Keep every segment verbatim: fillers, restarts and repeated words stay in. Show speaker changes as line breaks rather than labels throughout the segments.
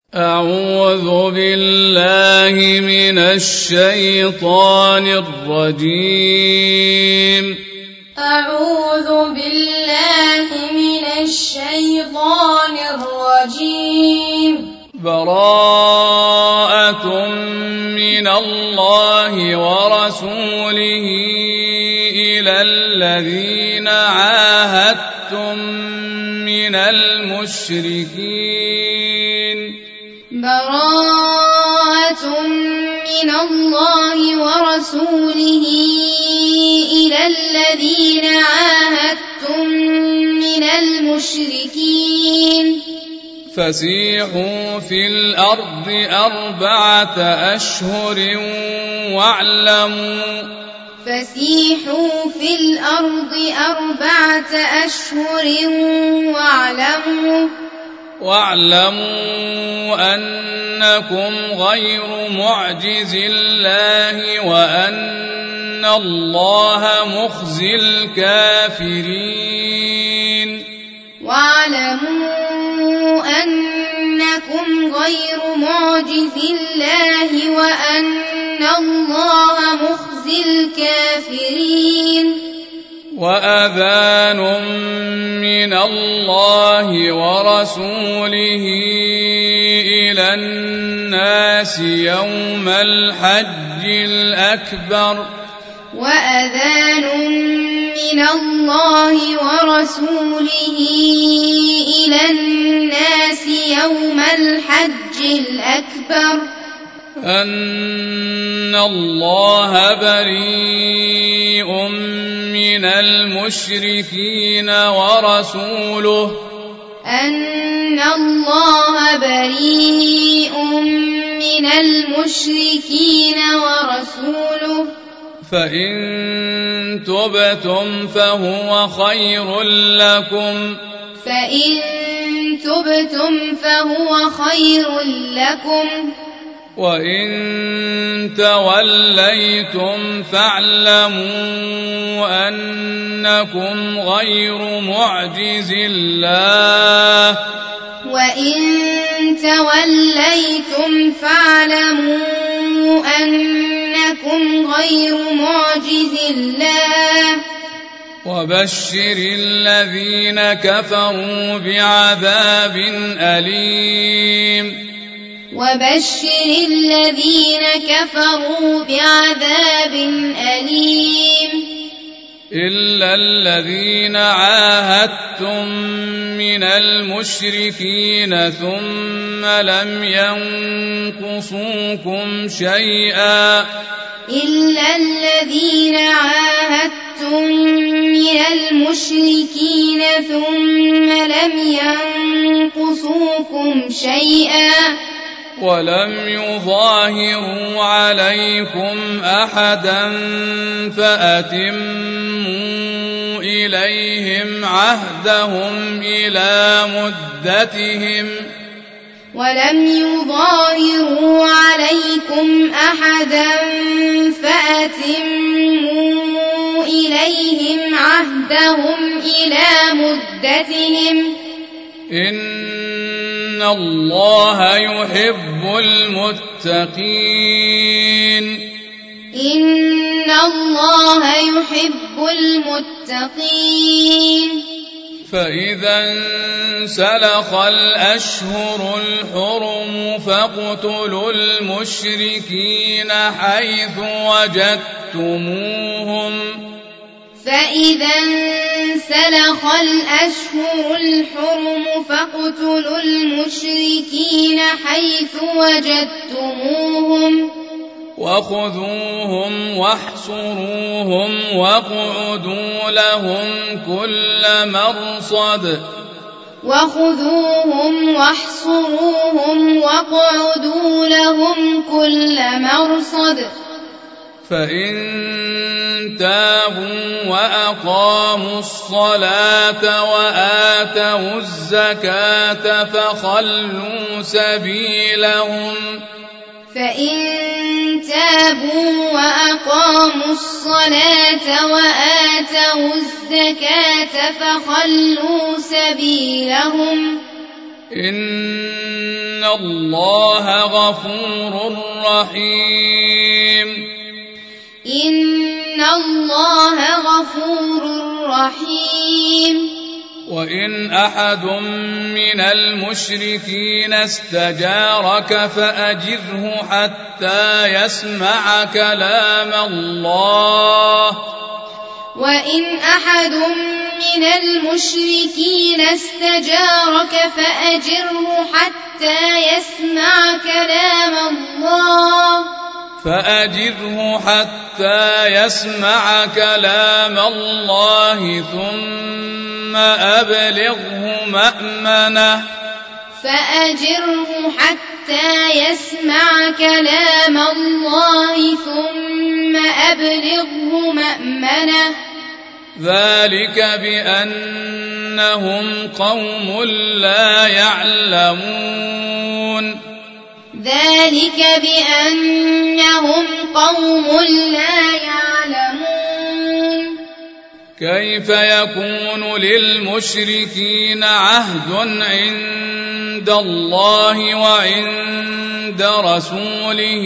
أعوذ بالله من الشيطان الرجيم
أعوذ بالله من الشيطان الرجيم
براءة من الله ورسوله إلى الذين عاهدتم من المشركين
براءة من الله ورسوله إلى الذين عاهدتم من المشركين
فسيحوا في الأرض أربعة أشهر واعلموا
فسيحوا في الأرض أربعة أشهر واعلموا
واعلموا أنكم غير معجز الله وأن الله مخزي الكافرين
واعلموا أنكم غير معجز الله وأن الله مخزي الكافرين
وأذان من الله ورسوله إلى الناس يوم الحج الأكبر
وأذان من الله ورسوله إلى الناس يوم الحج الأكبر
أن الله بريء من المشركين ورسوله
أن الله بريء من المشركين ورسوله
فإن تبتم فهو خير لكم
فإن تبتم فهو خير لكم
وإن توليتم فاعلموا أنكم غير معجز الله
وإن توليتم فاعلموا أنكم غير معجز الله
وبشر الذين كفروا بعذاب أليم
وبشر الذين كفروا بعذاب أليم
إلا الذين عاهدتم من المشركين ثم لم ينقصوكم شيئا
إلا الذين عاهدتم من المشركين ثم لم ينقصوكم شيئا
ولم يظاهروا عليكم أحدا فأتموا إليهم عهدهم إلى مدتهم
ولم يظاهروا عليكم أحدا فأتموا إليهم عهدهم إلى مدتهم
إن الله يحب المتقين
إن الله يحب المتقين
فإذا انسلخ الأشهر الحرم فاقتلوا المشركين حيث وجدتموهم
فإذا انسلخ الأشهر الحرم فاقتلوا المشركين حيث وجدتموهم
وخذوهم واحصروهم واقعدوا لهم كل مرصد
وخذوهم واحصروهم واقعدوا لهم كل مرصد
فإن تابوا وأقاموا الصلاة وآتوا الزكاة فخلوا سبيلهم
فإن تابوا وأقاموا الصلاة وآتوا الزكاة فخلوا سبيلهم
إن إن الله غفور رحيم
إن الله غفور رحيم
وإن أحد من المشركين استجارك فأجره حتى يسمع كلام الله
وإن أحد من المشركين استجارك فأجره حتى يسمع كلام الله
فأجره حتى يسمع كلام الله ثم أبلغه مأمنه
فأجره حتى يسمع كلام الله ثم أبلغه مأمنه
ذلك بأنهم قوم لا يعلمون
ذلك بأنهم قوم لا يعلمون
كيف يكون للمشركين عهد عند الله وعند رسوله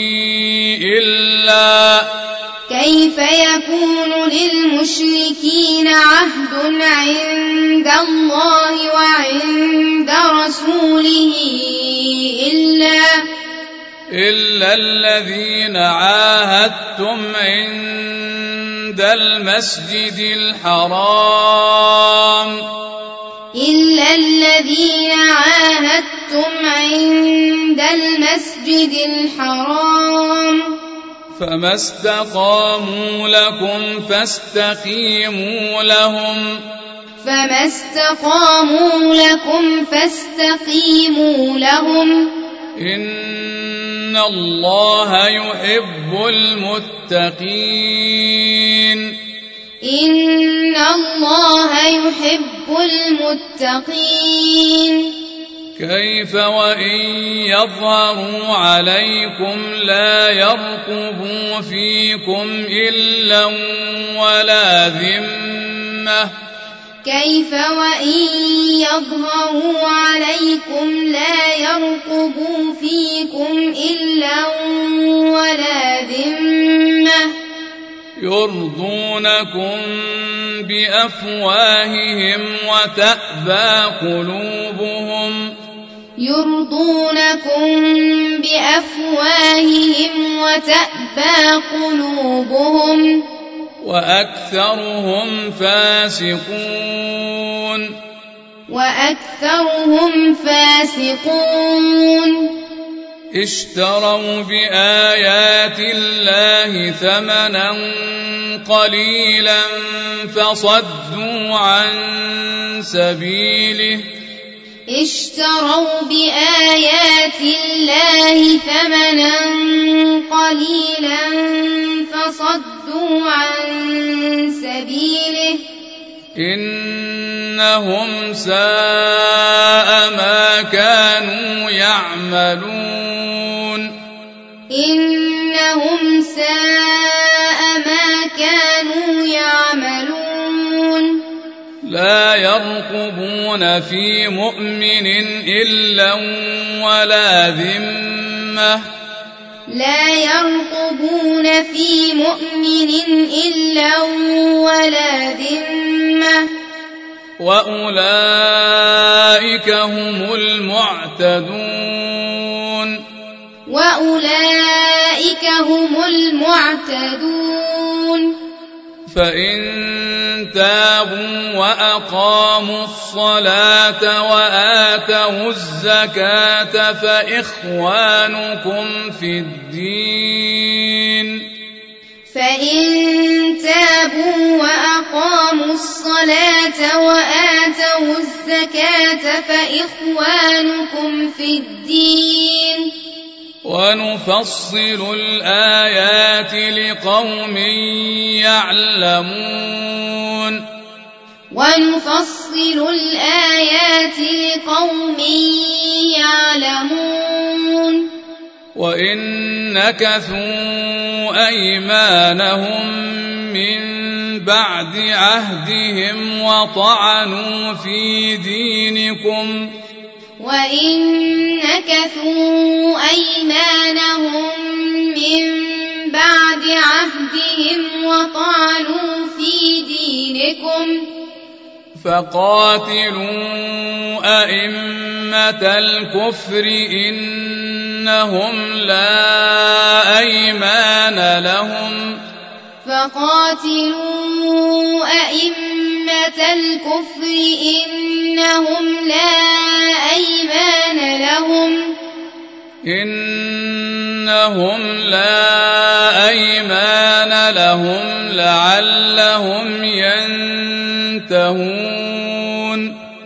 إلا
كيف يكون للمشركين عهد عند الله وعند رسوله إلا
إلا الذين عاهدتم عند المسجد الحرام
إلا الذين عاهدتم عند المسجد الحرام
فما استقاموا لكم فاستقيموا لهم
فما استقاموا لكم فاستقيموا لهم
إن الله يحب المتقين
إن الله يحب المتقين
كيف وإن يظهروا عليكم لا يرقبوا فيكم إلا ولا ذمة
كيف وإن يظهروا عليكم لا يرقبوا فيكم إلا ولا ذمة
يرضونكم بأفواههم وتأبى قلوبهم
يرضونكم بأفواههم وتأبى قلوبهم
وأكثرهم فاسقون
وأكثرهم فاسقون
اشتروا بآيات الله ثمنا قليلا فصدوا عن سبيله
اشتروا بآيات الله ثمنا قليلا فصدوا عن سبيله
إنهم ساء ما كانوا يعملون
إنهم ساء ما كانوا يعملون
لا يرقبون في مؤمن إلا ولا ذمة
لا يرقبون في مؤمن إلا ولا ذمة
وأولئك هم المعتدون
وأولئك هم المعتدون
فإن تابوا وأقاموا الصلاة وآتوا الزكاة فإخوانكم في الدين
فإن تابوا وأقاموا الصلاة وآتوا الزكاة فإخوانكم في الدين
ونفصل الآيات لقوم يعلمون
ونفصل الآيات لقوم يعلمون
وإن نكثوا أيمانهم من بعد عهدهم وطعنوا في دينكم
وإن نكثوا أيمانهم من بعد عهدهم وطعنوا في دينكم
فقاتلوا أئمة الكفر إنهم لا أيمان لهم
فقاتلوا أئمة الكفر إنهم لا أيمان لهم
إنهم لا أيمان لهم لعلهم ينتهون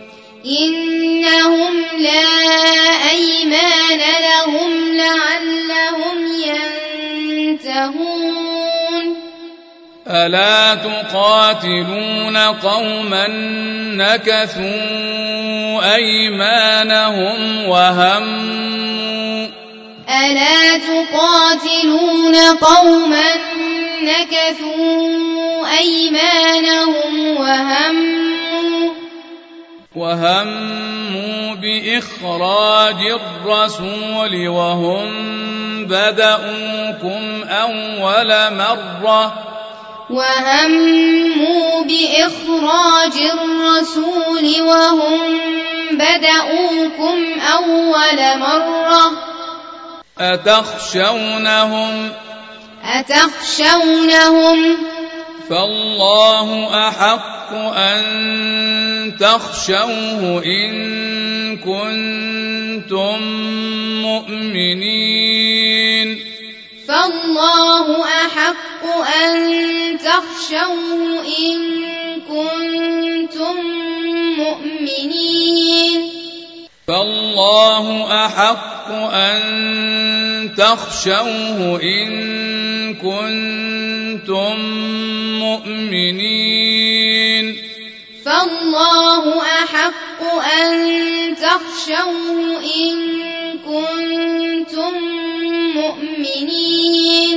إنهم لا أيمان لهم لعلهم ينتهون
ألا تقاتلون قوما نكثوا أيمانهم وهموا
ألا تقاتلون قوما نكثوا أيمانهم وهموا
وهموا بإخراج الرسول وهم بدؤوكم أول مرة
وهموا بإخراج الرسول وهم بدؤوكم أول مرة
أتخشونهم
أتخشونهم
فالله أحق أن تخشوه إن كنتم مؤمنين
فالله أحق أن تخشوه إن كنتم مؤمنين
فالله أحق أن تخشوه إن كنتم مؤمنين
فالله أحق أن تخشوه إن كنتم مؤمنين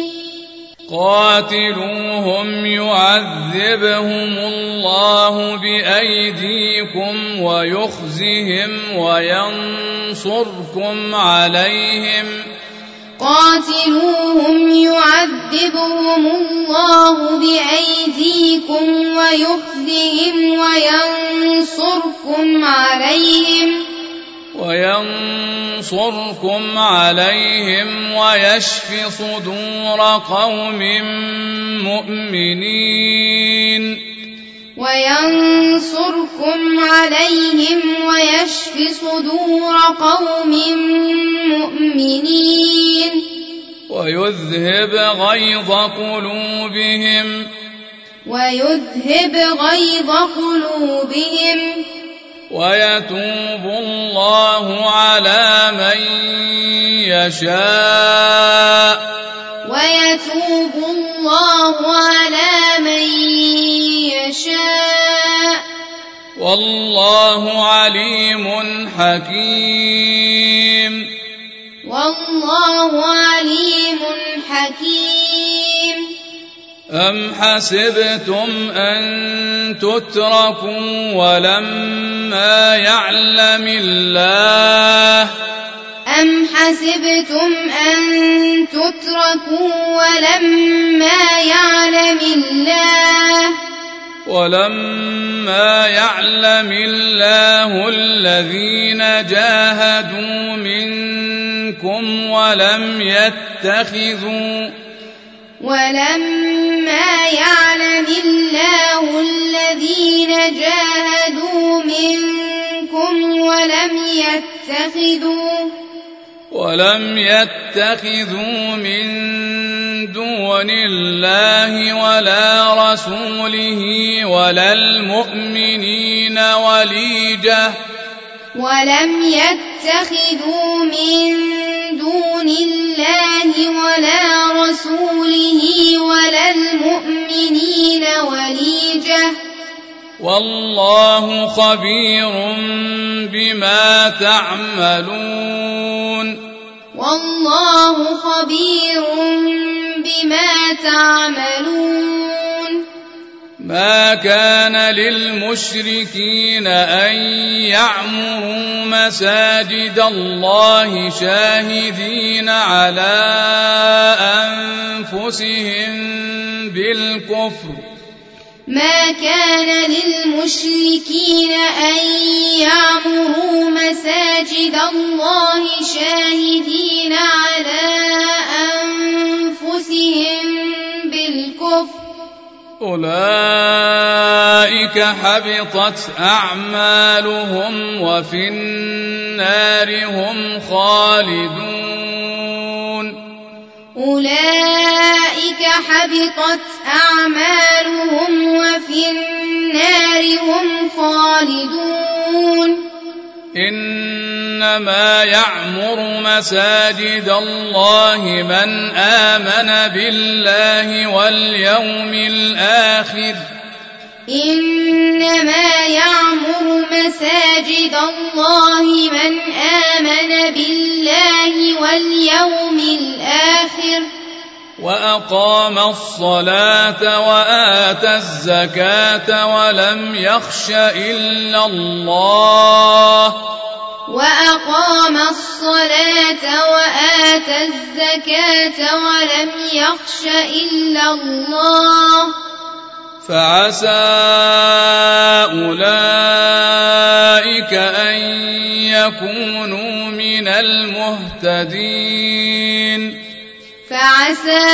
قاتلوهم يعذبهم الله بأيديكم ويخزهم وينصركم عليهم
قاتلوهم يعذبهم الله بأيديكم ويخزهم وينصركم عليهم
وينصركم عليهم ويشف صدور قوم مؤمنين
وينصركم عليهم ويشف صدور قوم مؤمنين
ويذهب غيظ قلوبهم
ويذهب غيظ قلوبهم
ويتوب الله على من يشاء
ويتوب الله على من يشاء
والله عليم حكيم
والله عليم حكيم
أم حسبتم أن تتركوا ولما يعلم الله
أم حسبتم أن تتركوا ولما يعلم الله
ولما يعلم الله الذين جاهدوا منكم ولم يتخذوا
ولما يعلم الله الذين جاهدوا منكم ولم يتخذوا
ولم يتخذوا من دون الله ولا رسوله ولا المؤمنين وليجة
ولم يتخذوا من دون الله ولا رسوله ولا المؤمنين وليجة
والله خبير بما تعملون
والله خبير بما تعملون
ما كان للمشركين أن يعمروا مساجد الله شاهدين على أنفسهم بالكفر
ما كان للمشركين أن يعمروا مساجد الله شاهدين على أنفسهم بالكفر
أولئك حبطت أعمالهم وفي النار هم خالدون
أولئك حبطت أعمالهم وفي النار هم خالدون
إنما يعمر مساجد الله من آمن بالله واليوم الآخر
إنما يعمر مساجد الله من آمن بالله واليوم الآخر
وأقام الصلاة وآتى الزكاة ولم يخش إلا الله
وأقام الصلاة وآتى الزكاة ولم يخش إلا الله
فعسى أولئك أن يكونوا من المهتدين
فعسى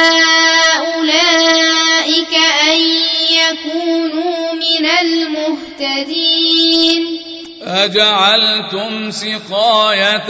أولئك أن يكونوا من المهتدين
أجعلتم سقاية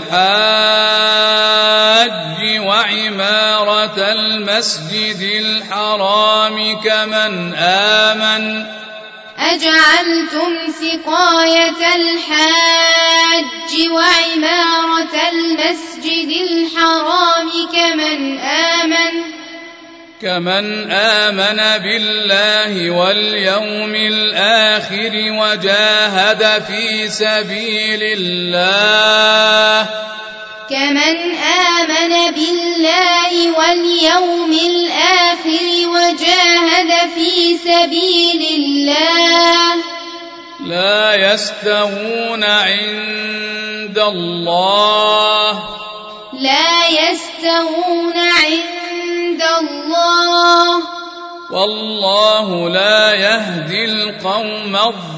الحاج وعمارة المسجد الحرام كمن آمن
أجعلتم سقاية الحاج وعمارة المسجد الحرام كمن آمن
كمن آمن بالله واليوم الآخر وجاهد في سبيل الله
كمن آمن بالله واليوم الآخر وجاهد في سبيل الله
لا يستوون عند الله
لا يستوون عند الله
والله لا يهدي القوم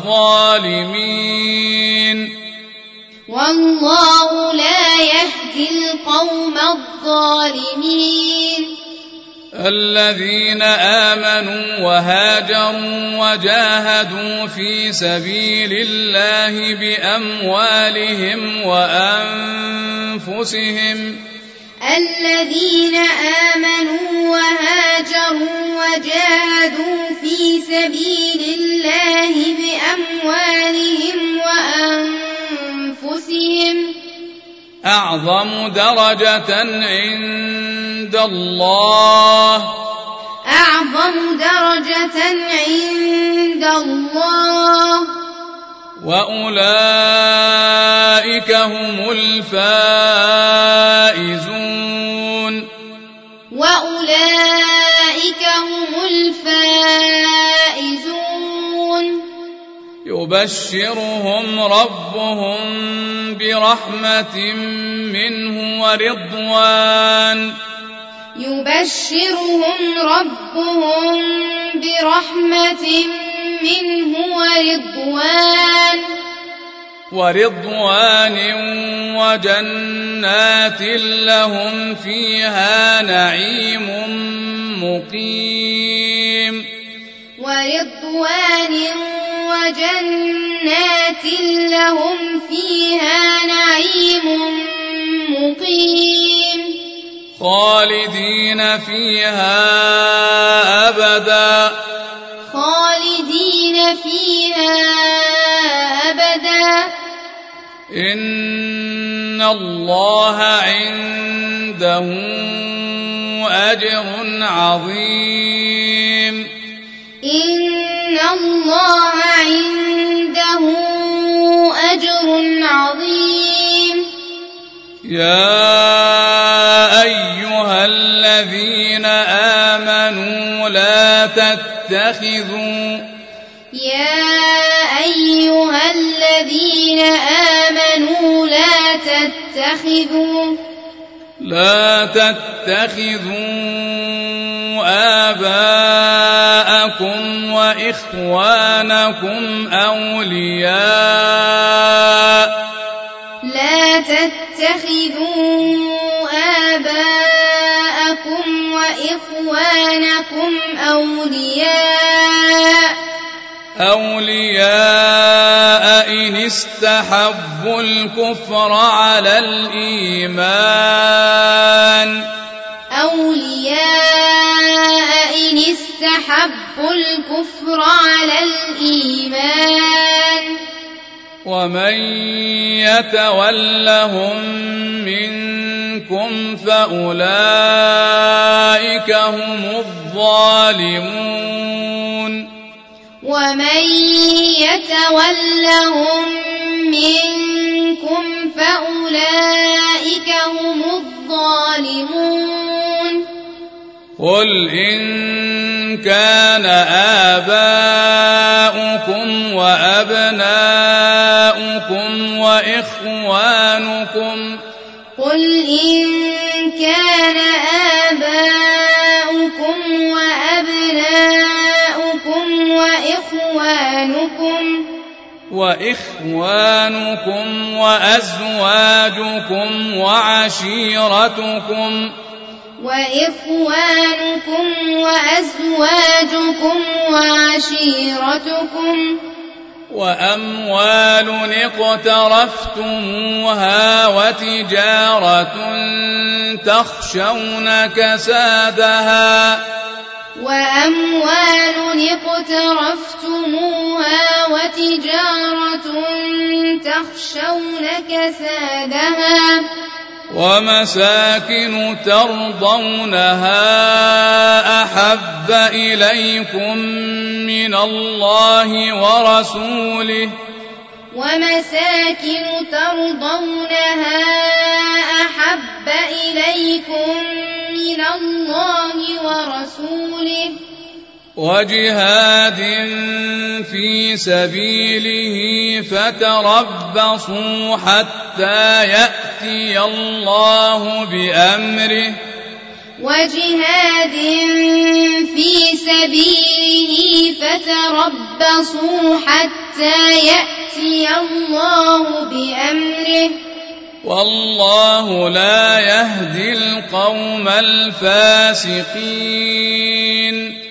الظالمين
والله لا يهدي القوم الظالمين
الذين آمنوا وهاجروا وجاهدوا في سبيل الله بأموالهم وأنفسهم
الذين آمنوا وهاجروا وجاهدوا في سبيل الله بأموالهم وأنفسهم
أعظم درجة عند الله
أعظم درجة عند الله
وأولئك هم الفائزون
وأولئك هم الفائزون
يبشرهم ربهم برحمة منه ورضوان
يبشرهم ربهم برحمة منه ورضوان
ورضوان وجنات لهم فيها نعيم مقيم
ورضوان وجنات لهم فيها نعيم مقيم
خالدين فيها أبدا
خالدين فيها أبدا
إن الله عنده أجر عظيم
إن الله عنده أجر عظيم
يا أيها الذين آمنوا لا تتبعوا تتخذوا
يا أيها الذين آمنوا لا تتخذوا
لا تتخذوا آباءكم وإخوانكم أولياء
لا تتخذوا آباءكم وإخوانكم أولياء
أولياء إن استحبوا الكفر على الإيمان
أولياء إن استحبوا الكفر على الإيمان
ومن يتولهم منكم فأولئك هم الظالمون
ومن يتولهم منكم فأولئك هم الظالمون
قل إن كان آباؤكم وأبناؤكم وإخوانكم
قل إن كان آباؤكم وأبناؤكم وإخوانكم
وإخوانكم وأزواجكم وعشيرتكم
وإخوانكم وأزواجكم وعشيرتكم
وأموال اقترفتموها وتجارة تخشون كسادها
وأموال اقترفتموها وتجارة تخشون كسادها
ومساكن ترضونها أحب إليكم من الله ورسوله
ومساكن ترضونها أحب إليكم من الله ورسوله
وجهاد في سبيله فتربصوا حتى يأتي الله بأمره
وجهاد في سبيله فتربصوا حتى يأتي الله بأمره
والله لا يهدي القوم الفاسقين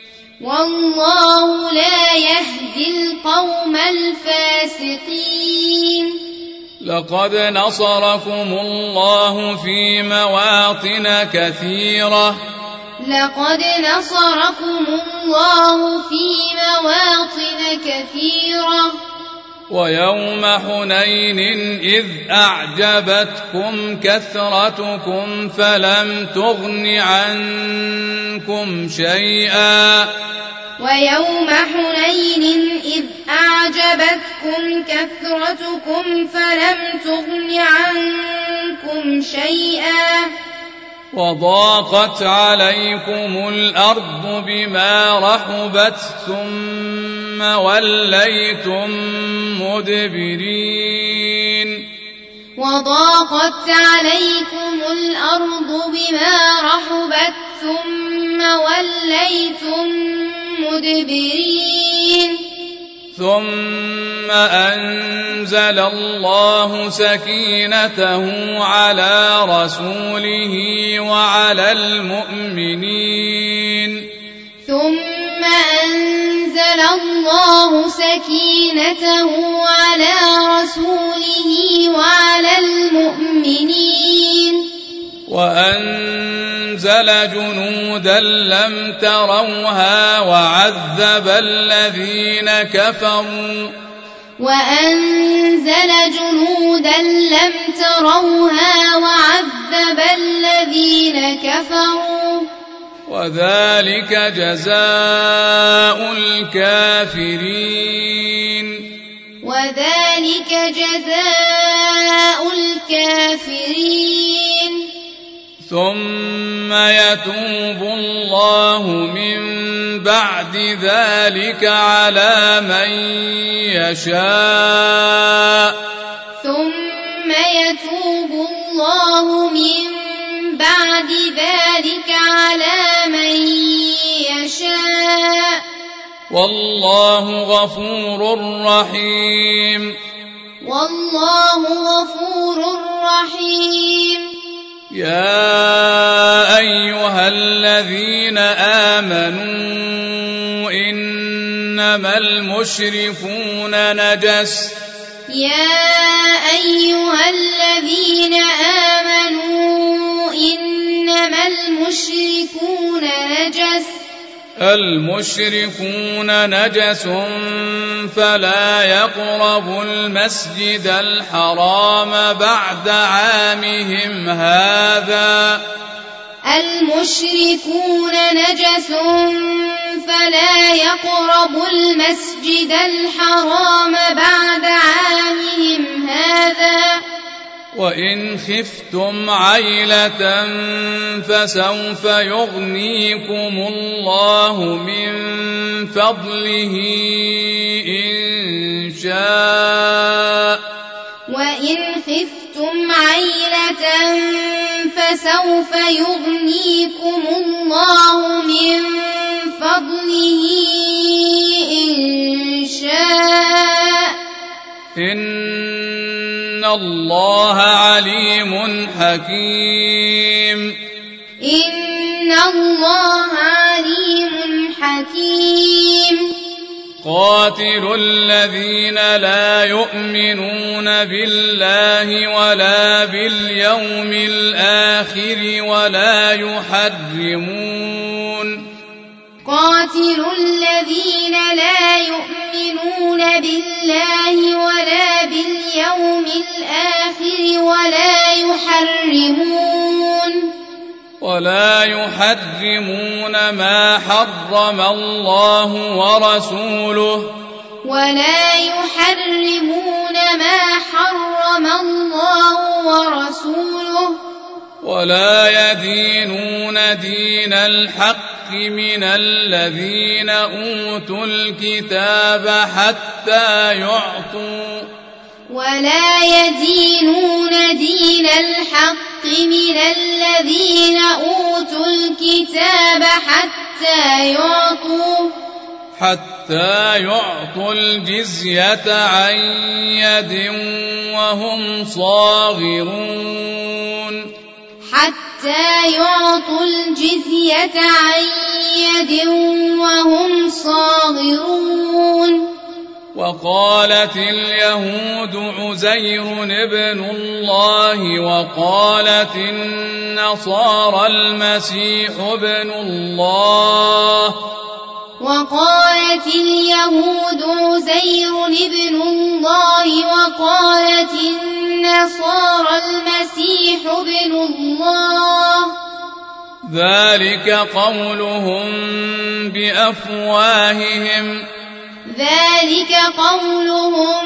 والله لا يهدي القوم الفاسقين
لقد نصركم الله في مواطن كثيرة
لقد نصركم الله في مواطن كثيرة
ويوم حنين إذ أعجبتكم كثرتكم فلم تغن عنكم شيئا
ويوم حنين إذ أعجبتكم كثرتكم فلم تغن عنكم شيئا
وضاقت عليكم الأرض بما رحبت ثم وليتم مدبرين
وضاقت عليكم الأرض بما رحبت ثم وليتم مدبرين
ثم أنزل الله سكينته على رسوله وعلى المؤمنين
ثم أنزل الله سكينته على رسوله وعلى المؤمنين
وأنزل جنودا لم تروها وعذب الذين كفروا
وأنزل جنودا لم تروها وعذب الذين كفروا
وذلك جزاء الكافرين
وذلك جزاء الكافرين
ثم يتوب الله من بعد ذلك على من يشاء
ثم يتوب الله من بعد ذلك على من يشاء
والله غفور رحيم
والله غفور رحيم
يا أيها الذين آمنوا إنما المشركون نجس
يا أيها الذين آمنوا إنما المشركون نجس
المشركون نجس فلا يقربوا المسجد الحرام بعد عامهم هذا
المشركون نجس فلا يقربوا المسجد الحرام بعد عامهم هذا
وإن خفتم عيلة فسوف يغنيكم الله من فضله إن شاء
وإن خفتم عيلة فسوف يغنيكم الله من فضله إن شاء
إن الله عليم حكيم
إن الله عليم حكيم
قاتلوا الذين لا يؤمنون بالله ولا باليوم الآخر ولا يحرمون
قاتلوا الذين لا يؤمنون بالله ولا باليوم الآخر ولا يحرمون
ولا يحرمون ما حرم الله ورسوله
ولا يحرمون ما حرم الله ورسوله
ولا يدينون دين الحق من الذين أوتوا الكتاب حتى يعطوا
ولا يدينون دين الحق من الذين أوتوا الكتاب حتى يعطوا
حتى يعطوا الجزية عن يد وهم صاغرون
حتى يعطوا الجزية عن يد وهم صاغرون
وقالت اليهود عزير ابن الله وقالت النصارى المسيح ابن الله
وقالت اليهود عزير ابن الله وقالت النصارى المسيح ابن الله
ذلك قولهم بأفواههم
ذلك قولهم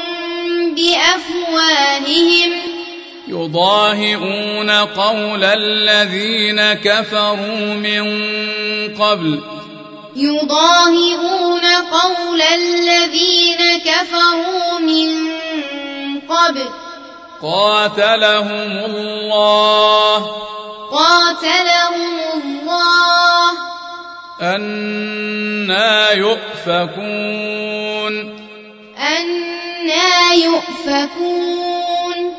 بأفواههم
يضاهئون قول الذين كفروا من قبل
يضاهئون قول الذين كفروا من قبل
قاتلهم الله
قاتلهم الله
أنى يؤفكون
أنى يؤفكون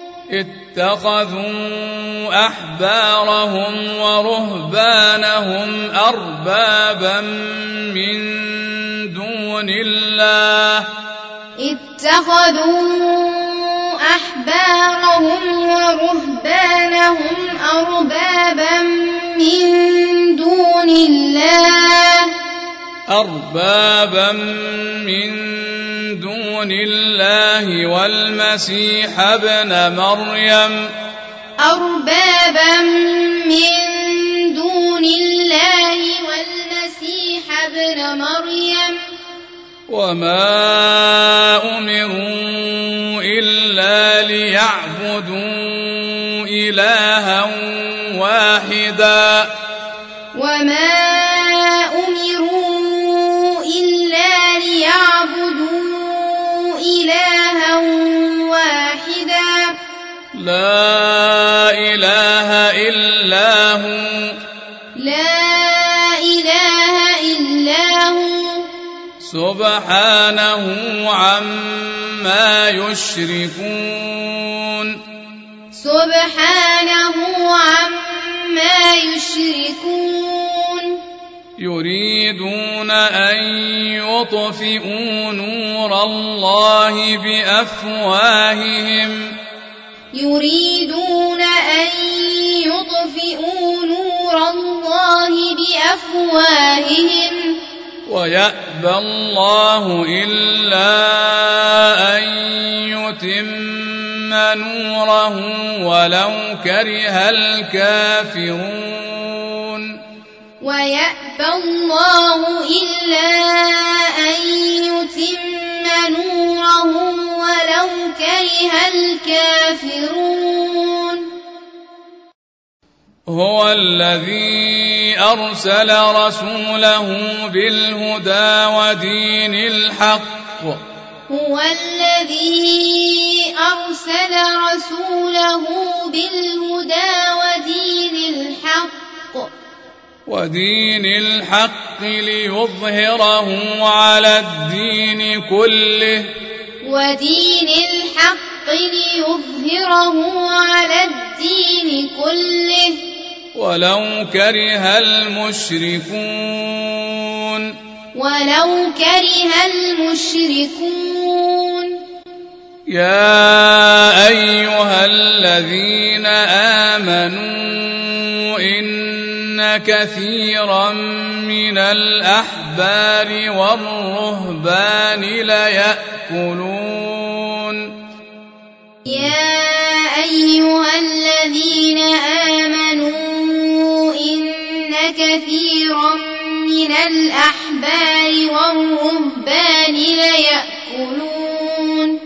اتخذوا أحبارهم ورهبانهم أربابا من دون الله
اتخذوا أحبارهم ورهبانهم أربابا من دون الله
أربابا من دون الله والمسيح ابن مريم
أربابا من دون الله والمسيح ابن مريم
وما أمروا إلا ليعبدوا إلها واحدا
وما أمروا إلا ليعبدوا إلها واحدا
لا إله إلا هو
لا إله إلا هو
سبحانه عما يشركون
سبحانه عما يشركون
يريدون أن يطفئوا نور الله بأفواههم
يريدون أن يطفئوا نور الله بأفواههم
ويأبى الله إلا أن يتم نوره ولو كره الكافرون
ويأبى الله إلا أن يتم نوره ولو كره الكافرون
هو الذي أرسل رسوله بالهدى ودين الحق
هو الذي أرسل رسوله بالهدى ودين الحق
ودين الحق ليظهره على الدين كله
ودين الحق ليظهره على الدين كله
ولو كره المشركون
ولو كره المشركون
يا أيها الذين آمنوا إن كثيرا من الأحبار والرهبان ليأكلون
يا أيها الذين آمنوا إن كثيرا من الأحبار والرهبان ليأكلون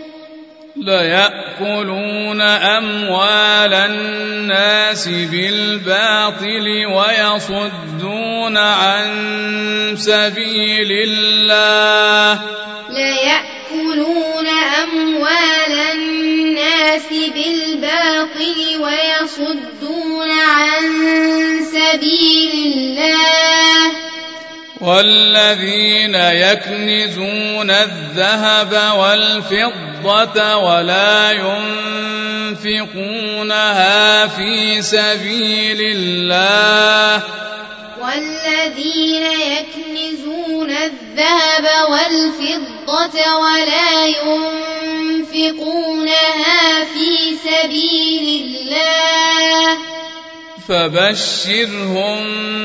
ليأكلون أموال الناس بالباطل ويصدون عن سبيل الله
ليأكلون أموال الناس بالباطل ويصدون عن سبيل الله
والذين يكنزون الذهب والفضة ولا ينفقونها في سبيل الله
والذين يكنزون الذهب والفضة ولا ينفقونها في سبيل الله
فبشرهم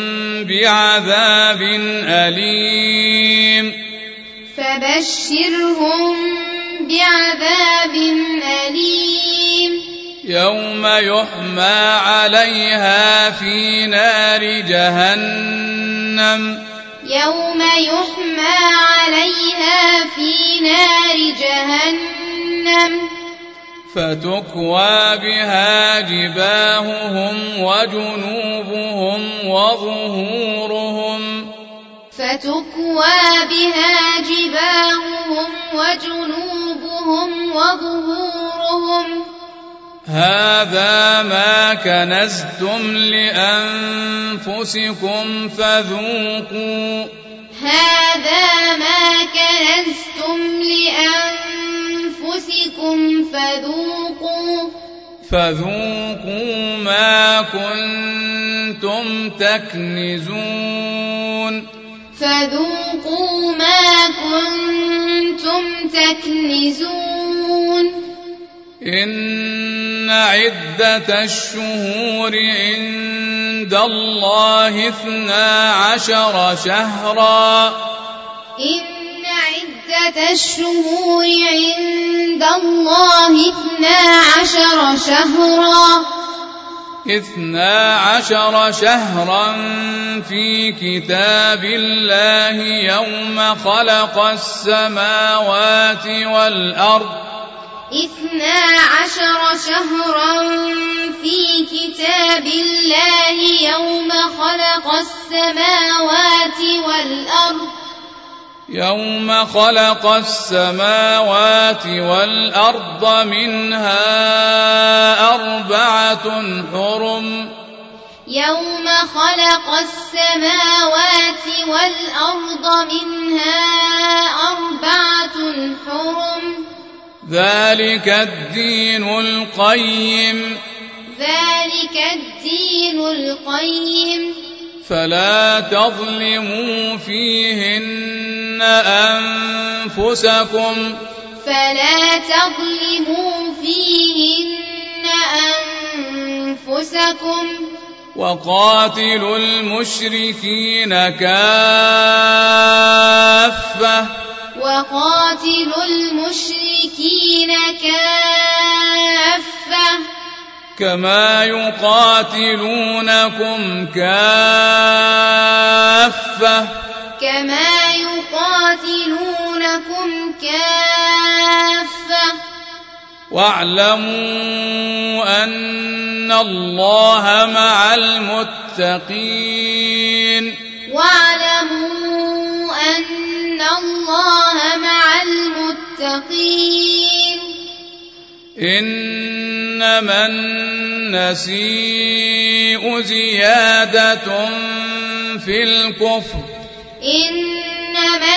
بعذاب أليم
فبشرهم بعذاب أليم
يوم يحمى عليها في نار جهنم
يوم يحمى عليها في نار جهنم
فتكوى بها جباههم وجنوبهم وظهورهم
فتكوى بها جباههم وجنوبهم وظهورهم
هذا ما كنزتم لأنفسكم فذوقوا
هذا ما كنزتم لأنفسكم فذوقوا
فذوقوا ما كنتم تكنزون
فذوقوا ما كنتم تكنزون
إن عدة الشهور عند الله اثنا عشر شهرا
إن عدة الشهور عند الله اثنا عشر شهرا
اثنا عشر شهرا في كتاب الله يوم خلق السماوات والأرض
اثنا عشر شهرا في كتاب الله يوم خلق السماوات والأرض
يوم خلق السماوات والأرض منها أربعة حرم
يوم خلق السماوات والأرض منها أربعة حرم
ذلك الدين القيم
ذلك الدين القيم
فلا تظلموا فيهن أنفسكم
فلا تظلموا فيهن أنفسكم
وقاتلوا المشركين كافة
وقاتلوا المشركين كافة
كما يقاتلونكم كافة
كما يقاتلونكم كافة
واعلموا أن الله مع المتقين
واعلموا أن الله مع المتقين
إنما النسيء زيادة في الكفر
إنما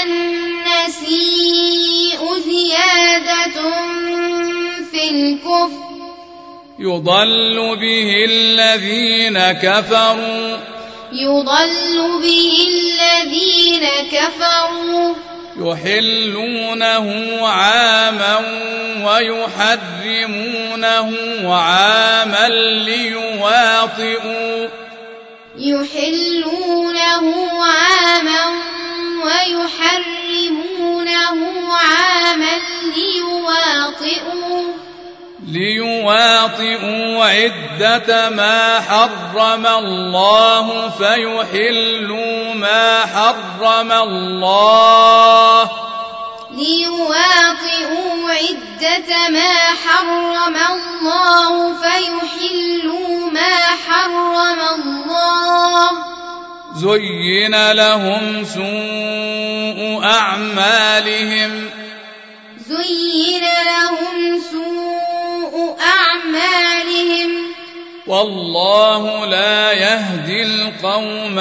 النسيء زيادة في الكفر
يضل به الذين كفروا
يضل به الذين كفروا
يحلونه عاما ويحرمونه عاما ليواطئوا
يحلونه عاما ويحرمونه عاما ليواطئوا
ليواطئوا عدة ما حرم الله فيحلوا ما حرم الله
ليواطئوا عدة ما حرم الله فيحلوا ما حرم الله
زين لهم سوء أعمالهم
زين لهم سوء أعمالهم
والله لا يهدي القوم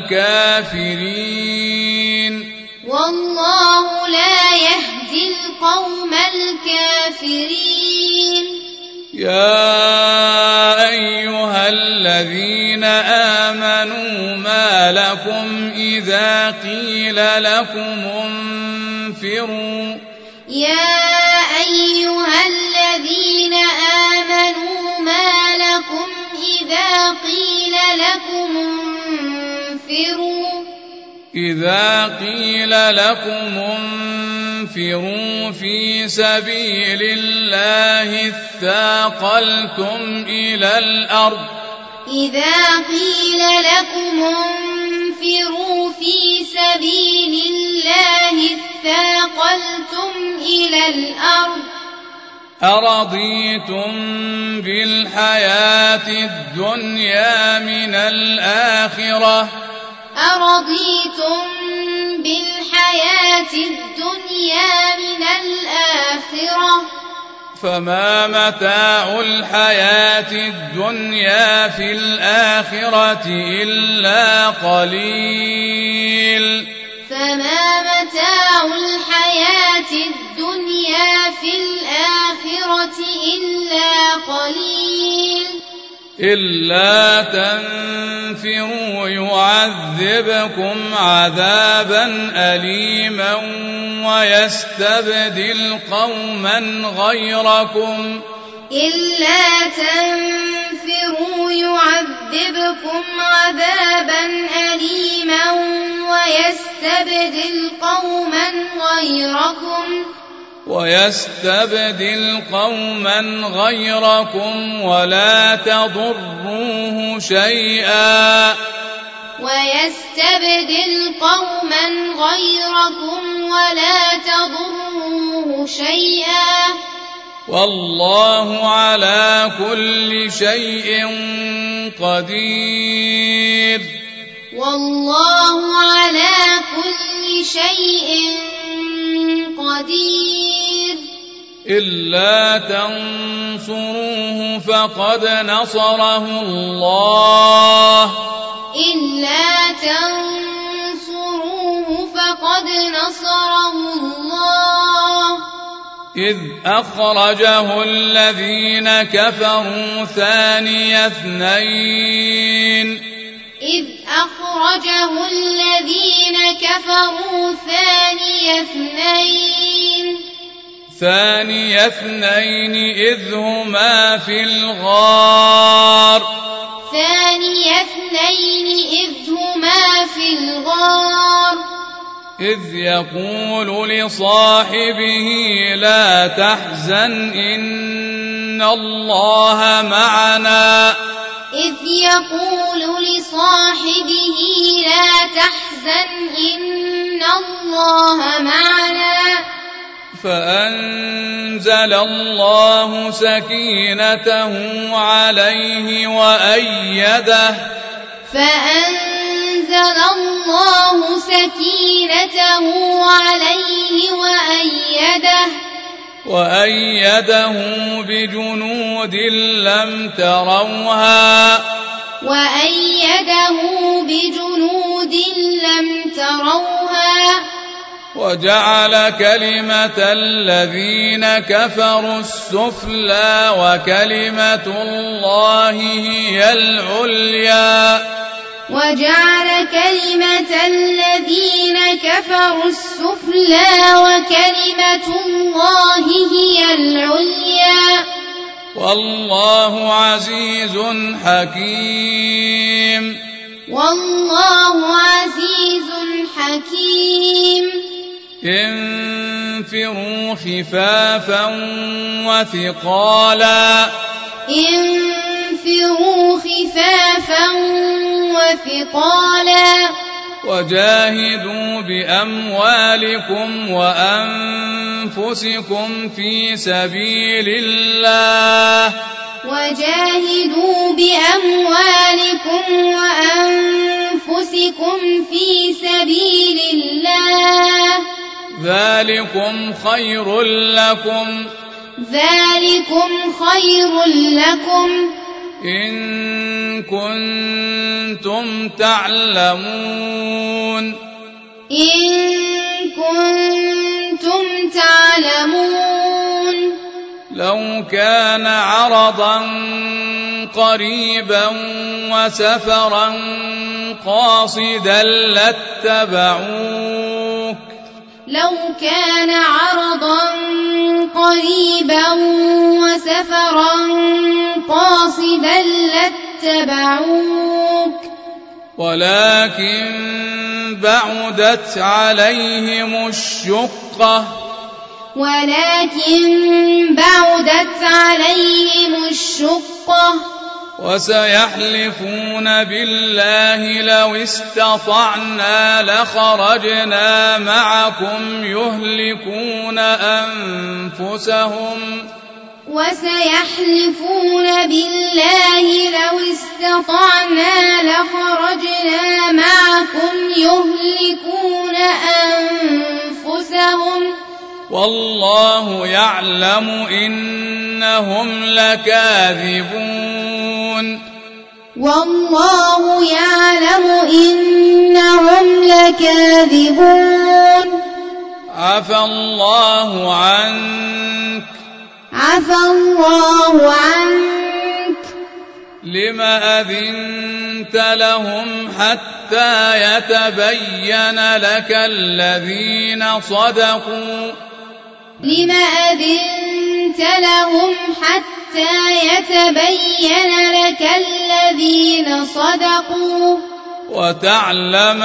الكافرين
والله لا يهدي القوم الكافرين
يا أيها الذين آمنوا ما لكم إذا قيل لكم انفروا
يا أيها الذين آمنوا ما لكم إذا قيل لكم انفروا
إذا قيل لكم انفروا في سبيل الله اثاقلتم إلى الأرض
إذا قيل لكم انفروا في سبيل الله اثاقلتم إلى الأرض
أرضيتم بالحياة الدنيا من الآخرة
أرضيتم بالحياة الدنيا من الآخرة
فما متاع الحياة الدنيا في الآخرة إلا قليل
فما متاع الحياة الدنيا في الآخرة إلا قليل
إلا تنفروا يعذبكم عذابا أليما ويستبدل قوما غيركم
إلا تنفروا يعذبكم عذابا أليما ويستبدل قوما غيركم
ويستبدل قوما غيركم ولا تضروه شيئا
ويستبدل قوما غيركم ولا تضروه شيئا
والله على كل شيء قدير
والله على كل شيء قدير
إلا تنصروه فقد نصره الله
إلا تنصروه فقد نصره الله
إذ أخرجه الذين كفروا ثاني اثنين
إذ أخرجه الذين كفروا ثاني اثنين
ثاني اثنين إذ هما في الغار
ثاني اثنين إذ هما في الغار
إذ يقول لصاحبه لا تحزن إن الله معنا
إذ يقول لصاحبه لا تحزن إن الله معنا
فأنزل الله سكينته عليه وأيده
فأنزل الله سكينته عليه وأيده
وأيده بجنود لم تروها
وأيده بجنود لم تروها
وجعل كلمة الذين كفروا السفلى وكلمة الله هي العليا
وجعل كلمة الذين كفروا السفلى وكلمة الله هي العليا
والله عزيز حكيم
والله عزيز حكيم
انفروا خفافا وثقالا
انفروا خفافا وثقالا
وجاهدوا بأموالكم وأنفسكم في سبيل الله
وجاهدوا بأموالكم وأنفسكم في سبيل الله
ذلكم خير لكم
ذلكم خير لكم
إن كنتم تعلمون
إن كنتم تعلمون
لو كان عرضا قريبا وسفرا قاصدا لاتبعوك
لو كان عرضا قريبا وسفرا قاصدا لاتبعوك
ولكن بعدت عليهم الشقة
ولكن بعدت عليهم الشقة
وسيحلفون بالله لو استطعنا لخرجنا معكم يهلكون أنفسهم
وسيحلفون بالله لو استطعنا لخرجنا معكم يهلكون أنفسهم
والله يعلم إنهم لكاذبون
والله يعلم إنهم لكاذبون
عفى الله عنك
عفى الله عنك
لما أذنت لهم حتى يتبين لك الذين صدقوا
لما أذنت لهم حتى يتبين لك الذين صدقوا
وتعلم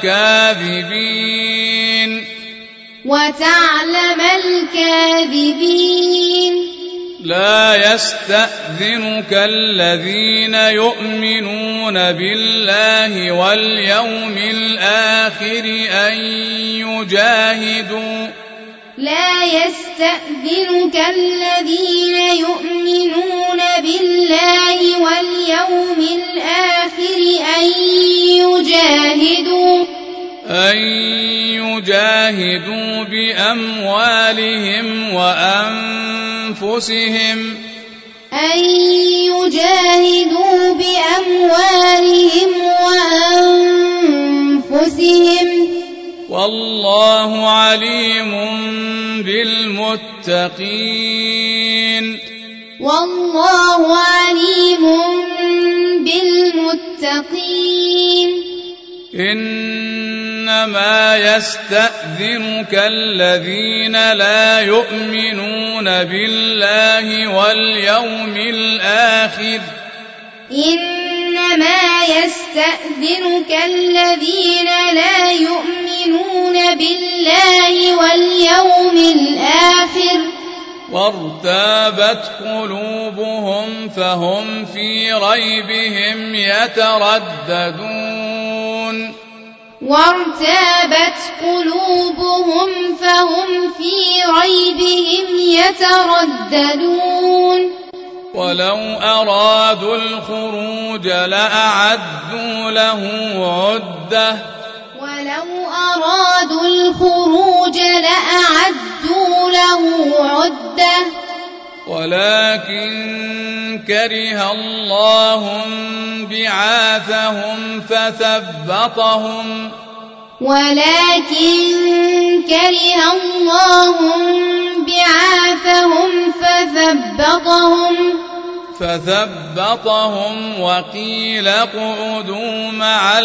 الكاذبين
وتعلم الكاذبين
لا يستأذنك الذين يؤمنون بالله واليوم الآخر أن يجاهدوا
لا يستأذنك الذين يؤمنون بالله واليوم الآخر أن يجاهدوا
أن يجاهدوا بأموالهم وأنفسهم
أن يجاهدوا بأموالهم وأنفسهم
والله عليم بالمتقين
والله عليم بالمتقين
إنما يستأذنك الذين لا يؤمنون بالله واليوم الآخر
إنما يستأذنك الذين لا يؤمنون بالله واليوم الآخر
وارتابت قلوبهم فهم في ريبهم يترددون
وارتابت قلوبهم فهم في ريبهم يترددون
ولو أرادوا الخروج لأعدوا له عدة
ولو أرادوا الخروج لأعدوا له عدة
ولكن كره الله بعاثهم فثبطهم
ولكن كره الله بعاثهم فثبطهم
فثبطهم وقيل اقعدوا مع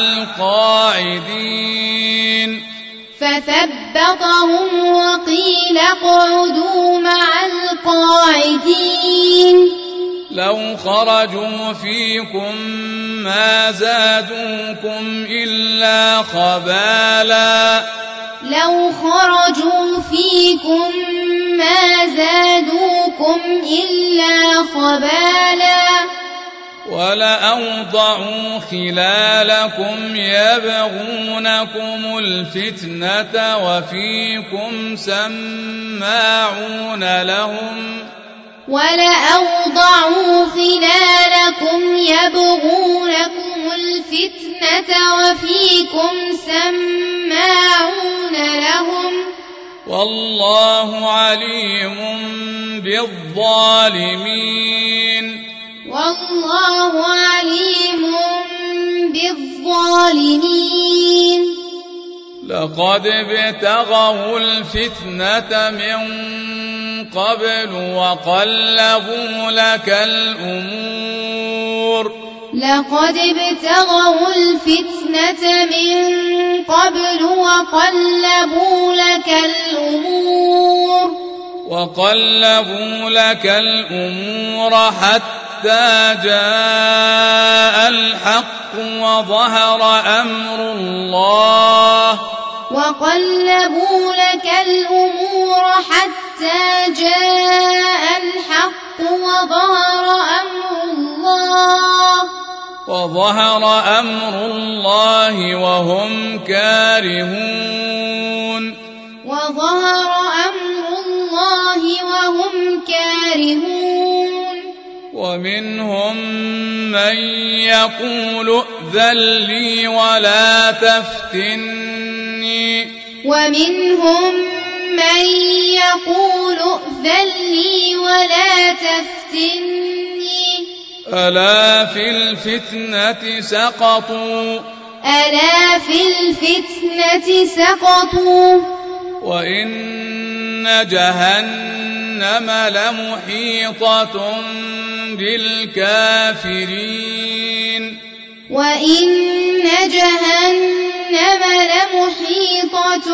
القاعدين
فثبطهم وقيل اقعدوا مع القاعدين
لو خرجوا فيكم ما زادوكم إلا خبالا
لو خرجوا فيكم ما زادوكم إلا خبالا
ولأوضعوا خلالكم يبغونكم الفتنة وفيكم سماعون لهم
ولأوضعوا خلالكم يبغونكم الفتنة وفيكم سماعون لهم
والله عليم بالظالمين
والله عليم بالظالمين
لقد ابتغوا الفتنة من قبل وقلبوا لك الأمور
لقد ابتغوا الفتنة من قبل وقلبوا لك الأمور
وقلبوا لك الأمور حتى جاء الحق وظهر أمر الله
وقلبوا لك الأمور حتى جاء الحق وظهر أمر الله
وظهر أمر الله وهم كارهون
وظهر أمر الله وهم كارهون
ومنهم من يقول ائذن لي ولا تفتني
ومنهم من يقول ائذن لي ولا تفتني
ألا في الفتنة سقطوا
ألا في الفتنة سقطوا
وإن جهنم لمحيطة بالكافرين
وإن جهنم لمحيطة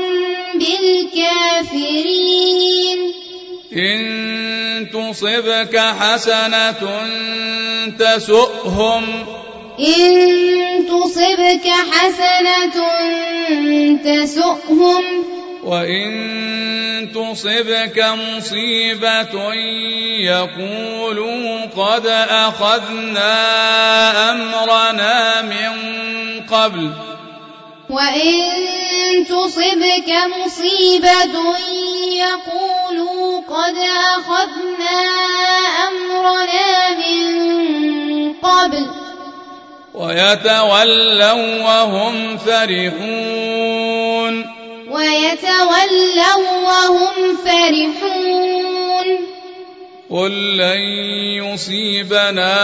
بالكافرين
إن تصبك حسنة تسؤهم
إن تصبك حسنة تسؤهم
وإن تصبك مصيبة يقولوا قد أخذنا أمرنا من قبل
وإن تصبك مصيبة يقولوا قد أخذنا أمرنا من قبل
ويتولوا وهم فرحون
ويتولوا وهم فرحون
قل لن يصيبنا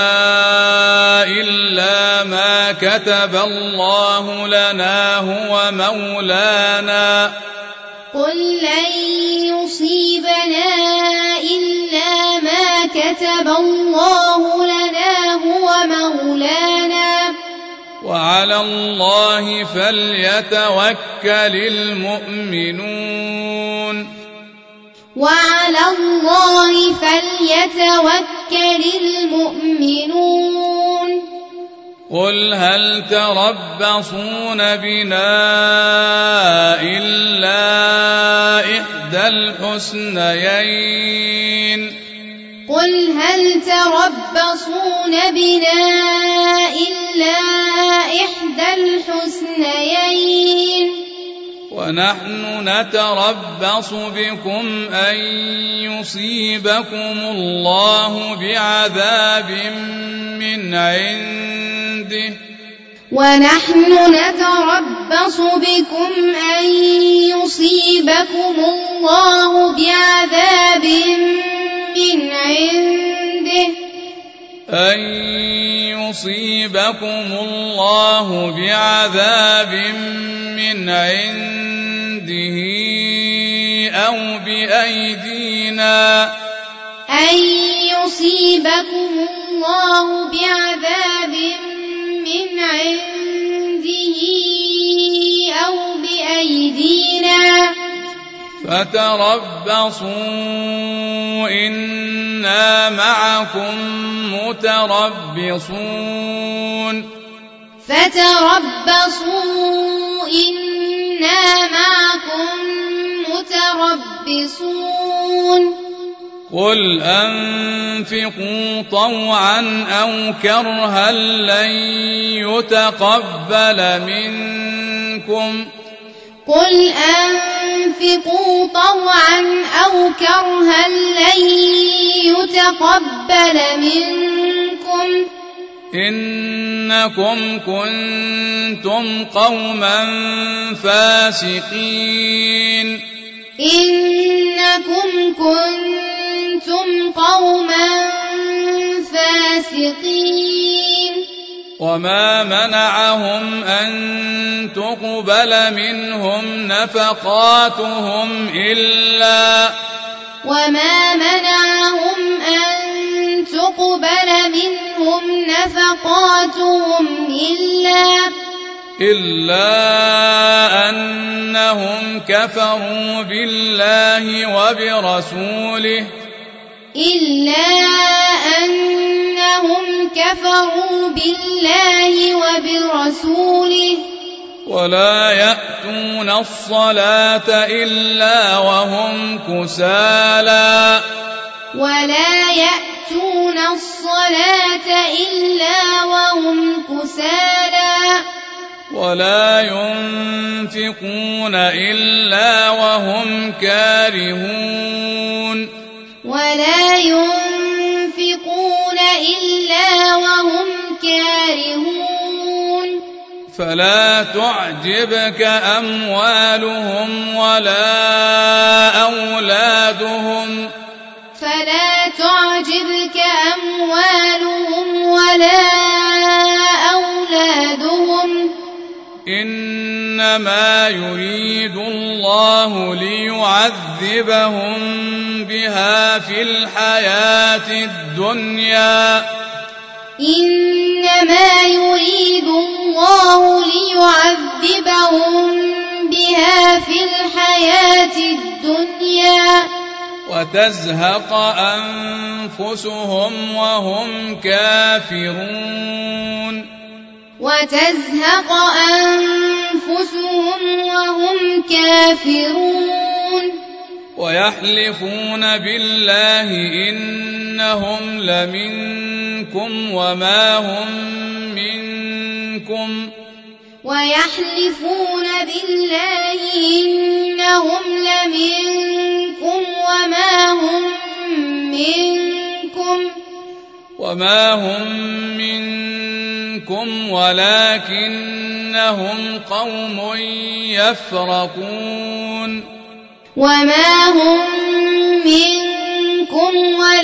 إلا ما كتب الله لنا هو مولانا
قل لن يصيبنا إلا ما كتب الله لنا هو مولانا
وعلى الله فليتوكل المؤمنون
وعلى الله فليتوكل المؤمنون
قل هل تربصون بنا إلا إحدى الحسنيين
قل هل تربصون بنا إلا إحدى الحسنيين
ونحن نتربص بكم أن يصيبكم الله بعذاب من عنده
ونحن نتربص بكم أن يصيبكم الله بعذاب من عنده
أن يصيبكم الله بعذاب من عنده أو بأيدينا
أن يصيبكم الله بعذاب من عنده أو بأيدينا
فتربصوا إنا معكم متربصون
فتربصوا إنا معكم متربصون
قل أنفقوا طوعا أو كرها لن يتقبل منكم
قل أنفقوا طوعا أو كرها لن يتقبل منكم
إنكم كنتم قوما فاسقين
إنكم كنتم قوما فاسقين
وما منعهم أن تقبل منهم نفقاتهم إلا
وما منعهم أن تقبل منهم نفقاتهم إلا
إلا أنهم كفروا بالله وبرسوله
إلا أنهم كفروا بالله وبرسوله
ولا يأتون الصلاة إلا وهم كسالى
ولا يأتون الصلاة إلا وهم كسالى
ولا ينفقون إلا وهم كارهون
ولا ينفقون إلا وهم كارهون
فلا تعجبك أموالهم ولا أولادهم
فلا تعجبك أموالهم ولا أولادهم
إنما يريد الله ليعذبهم بها في الحياة الدنيا
إنما يريد الله ليعذبهم بها في الحياة الدنيا
وتزهق أنفسهم وهم كافرون
وتزهق أنفسهم وهم كافرون
ويحلفون بالله إنهم لمنكم وما هم منكم
ويحلفون بالله إنهم لمنكم وما هم منكم
وما هم منكم ولكنهم قوم يفرقون
وما هم منكم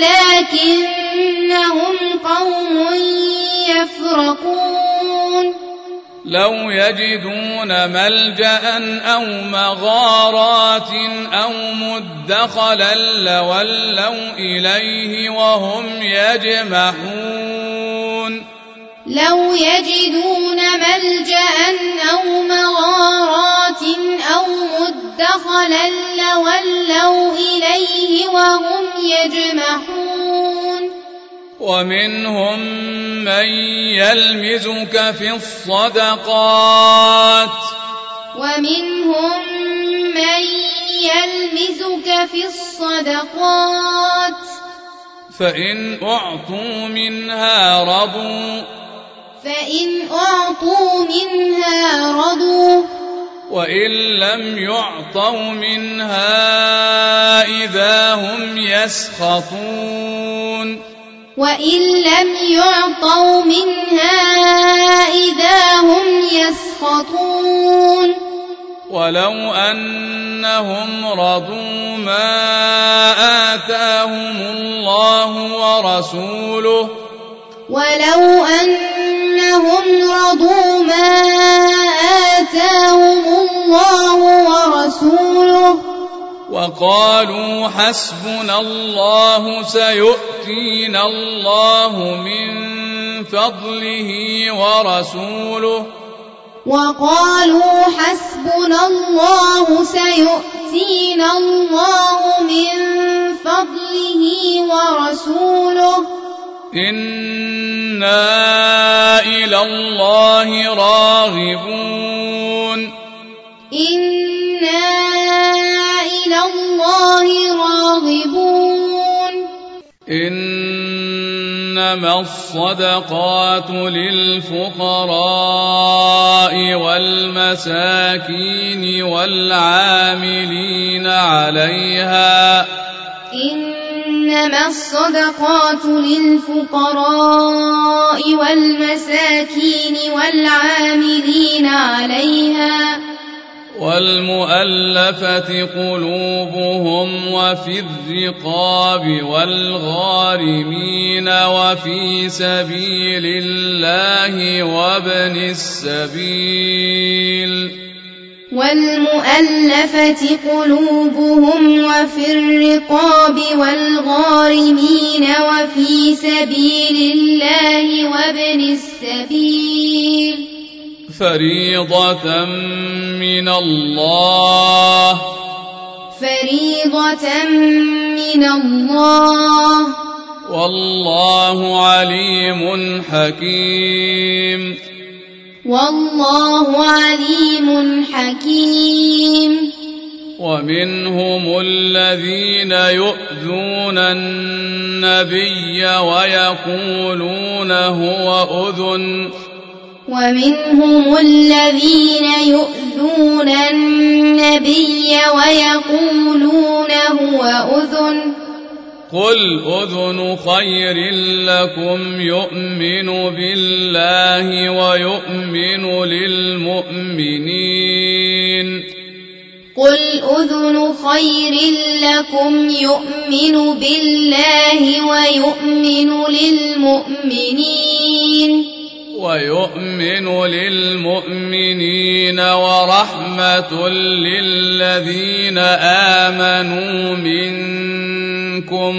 ولكنهم قوم يفرقون
لو يجدون ملجأ أو مغارات أو مدخلا لولوا إليه وهم يجمحون
لو يجدون ملجأ أو مغارات أو مدخلا لولوا إليه وهم يجمحون
ومنهم من يلمزك في الصدقات
ومنهم من يلمزك في الصدقات
فإن أعطوا منها رضوا
فإن أعطوا منها رضوا
وإن لم يعطوا منها إذا هم يسخطون
وإن لم يعطوا منها إذا هم يسخطون
ولو أنهم رضوا ما آتاهم الله ورسوله
ولو أنهم رضوا ما آتاهم الله ورسوله
وقالوا حسبنا الله سيؤتينا الله من فضله ورسوله
وقالوا حسبنا الله سيؤتينا الله من فضله ورسوله
إنا إلى الله راغبون
إنا إلى الله راغبون
إنما الصدقات للفقراء والمساكين والعاملين عليها
إنما الصدقات للفقراء والمساكين والعاملين عليها
والمؤلفة قلوبهم وفي الرقاب والغارمين وفي سبيل الله وابن السبيل
والمؤلفة قلوبهم وفي الرقاب والغارمين وفي سبيل الله وابن السبيل
فريضة من الله
فريضة من الله
والله عليم حكيم
والله عليم حكيم
ومنهم الذين يؤذون النبي ويقولون هو أذن
ومنهم الذين يؤذون النبي ويقولون هو أذن
قل أذن خير لكم يؤمن بالله ويؤمن للمؤمنين
قل أذن خير لكم يؤمن بالله ويؤمن للمؤمنين
ويؤمن للمؤمنين ورحمة للذين آمنوا منكم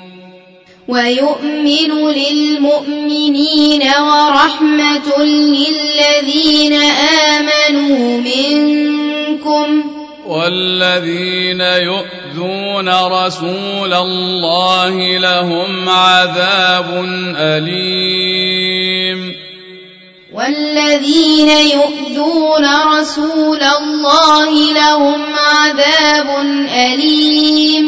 ويؤمن للمؤمنين ورحمة للذين آمنوا منكم
والذين يؤذون رسول الله لهم عذاب أليم
والذين يؤذون رسول الله لهم عذاب أليم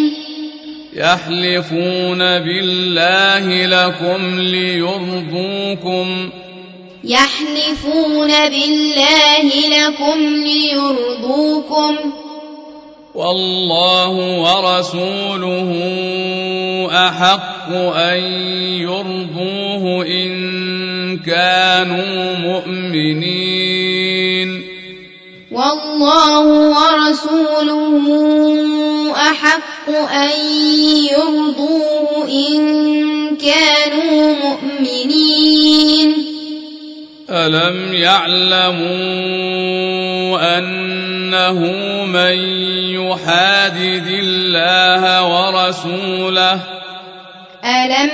يحلفون بالله لكم ليرضوكم
يحلفون بالله لكم ليرضوكم
والله ورسوله أحق أن يرضوه إن كانوا مؤمنين
والله ورسوله أحق أن يرضوه إن كانوا مؤمنين
ألم يعلموا أنه من يحادد الله ورسوله
ألم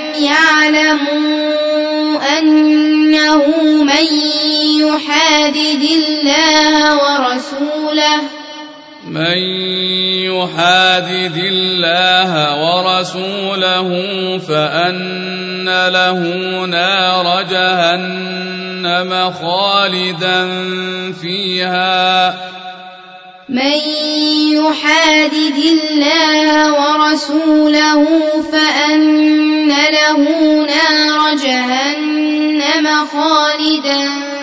يعلموا أنه من يحادد الله ورسوله
من يحادد الله ورسوله فأن له نار جهنم خالدا فيها
من يحادد الله ورسوله فأن له نار جهنم خالدا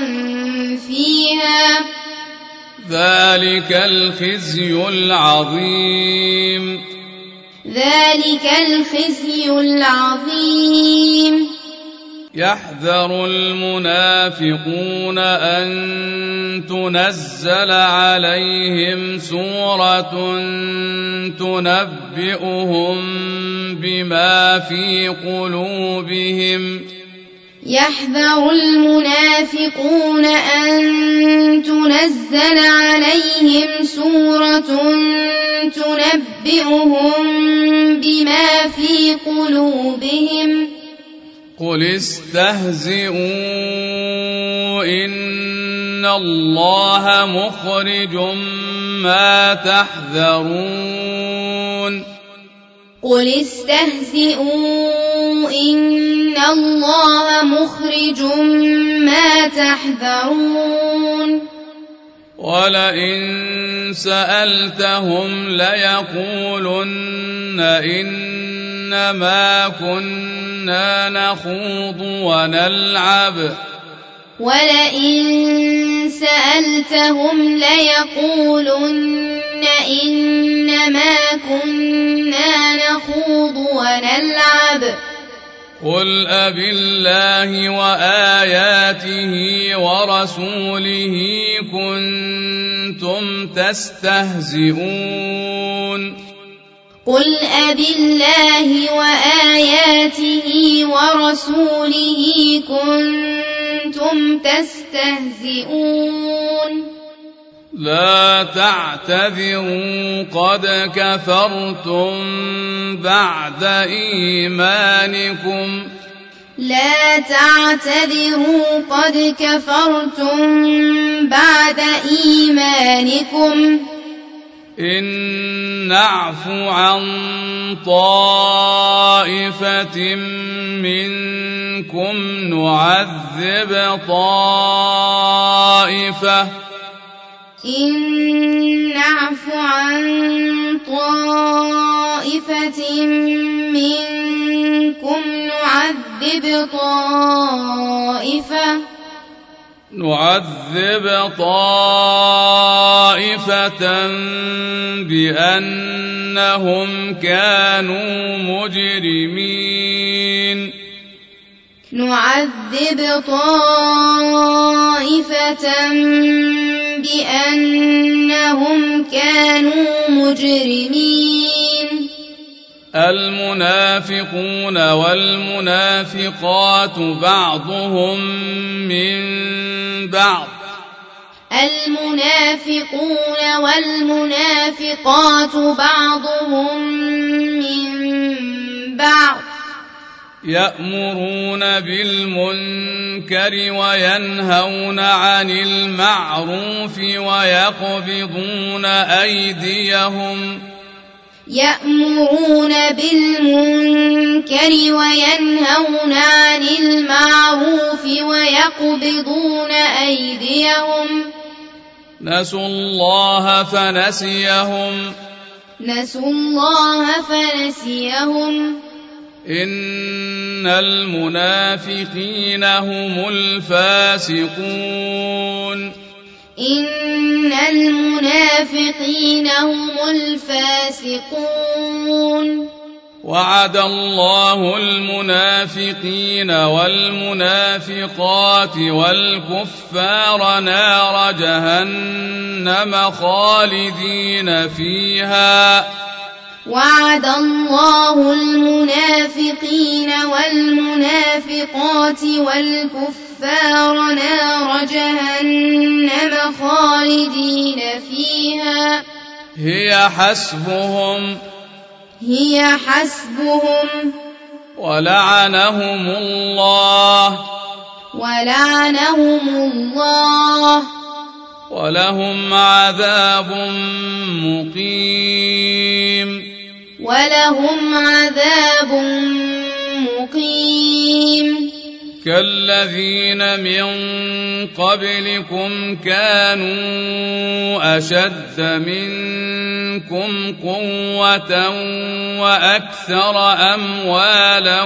فيها
ذلك الخزي العظيم
ذلك الخزي العظيم
يحذر المنافقون أن تنزل عليهم سورة تنبئهم بما في قلوبهم
يحذر المنافقون أن تنزل عليهم سورة تنبئهم بما في قلوبهم
قل استهزئوا إن الله مخرج ما تحذرون
قل استهزئوا إن الله مخرج ما تحذرون
ولئن سألتهم ليقولن إنما كنا نخوض ونلعب
ولئن سألتهم ليقولن إنما كنا نخوض ونلعب
قل أبالله وآياته ورسوله كنتم تستهزئون
قل أبالله وآياته ورسوله كنتم تستهزئون
لا تعتذروا قد كفرتم بعد إيمانكم
لا تعتذروا قد كفرتم بعد إيمانكم
إن نعف عن طائفة منكم نعذب طائفة
إن نعف عن طائفة منكم نعذب طائفة
نعذب طائفة بأنهم كانوا مجرمين
نعذب طائفة بأنهم كانوا مجرمين
المنافقون والمنافقات بعضهم من بعض
المنافقون والمنافقات بعضهم من بعض
يأمرون بالمنكر وينهون عن المعروف ويقبضون أيديهم
يأمرون بالمنكر وينهون عن المعروف ويقبضون أيديهم
نسوا الله فنسيهم
نسوا الله فنسيهم
إن المنافقين هم الفاسقون
إن المنافقين هم الفاسقون
وعد الله المنافقين والمنافقات والكفار نار جهنم خالدين فيها
وعد الله المنافقين والمنافقات والكفار نار جهنم خالدين فيها
هي حسبهم
هي حسبهم
ولعنهم الله
ولعنهم الله
ولهم عذاب مقيم
ولهم عذاب مقيم
كالذين من قبلكم كانوا أشد منكم قوة وأكثر أموالا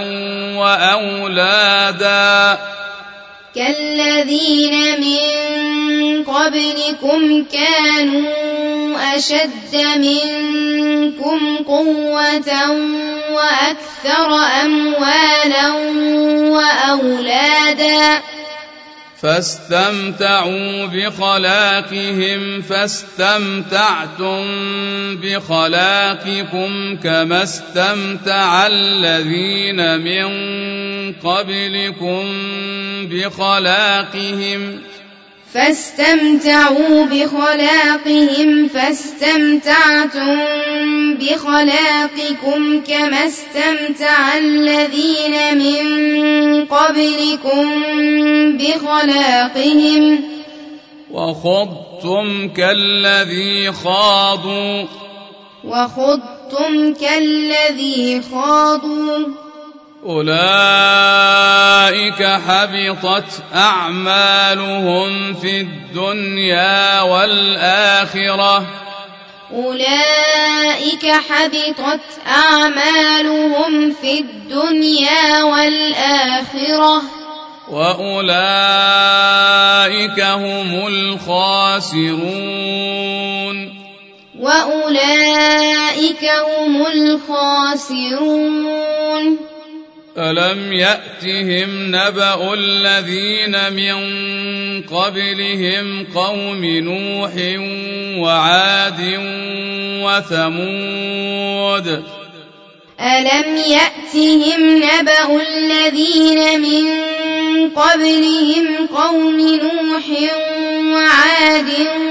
وأولادا
كالذين من قبلكم كانوا أشد منكم قوة وأكثر أموالا وأولادا
فاستمتعوا بخلاقهم فاستمتعتم بخلاقكم كما استمتع الذين من قبلكم بخلاقهم
فاستمتعوا بخلاقهم فاستمتعتم بخلاقكم كما استمتع الذين من قبلكم بخلاقهم
وخضتم كالذي خاضوا
وخضتم كالذي خاضوا
أولئك حبطت أعمالهم في الدنيا والآخرة
أولئك حبطت أعمالهم في الدنيا والآخرة
وأولئك هم الخاسرون
وأولئك هم الخاسرون
ألم يأتهم نبأ الذين من قبلهم قوم نوح وعاد وثمود
ألم يأتهم نبأ الذين من قبلهم قوم نوح وعاد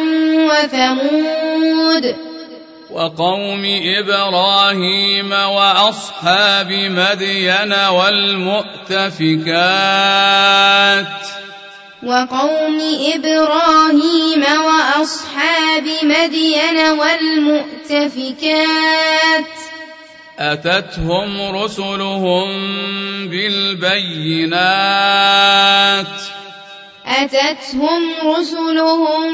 وثمود
وقوم إبراهيم وأصحاب مدين والمؤتفكات
وقوم إبراهيم وأصحاب مدين والمؤتفكات
أتتهم رسلهم بالبينات
أتتهم رسلهم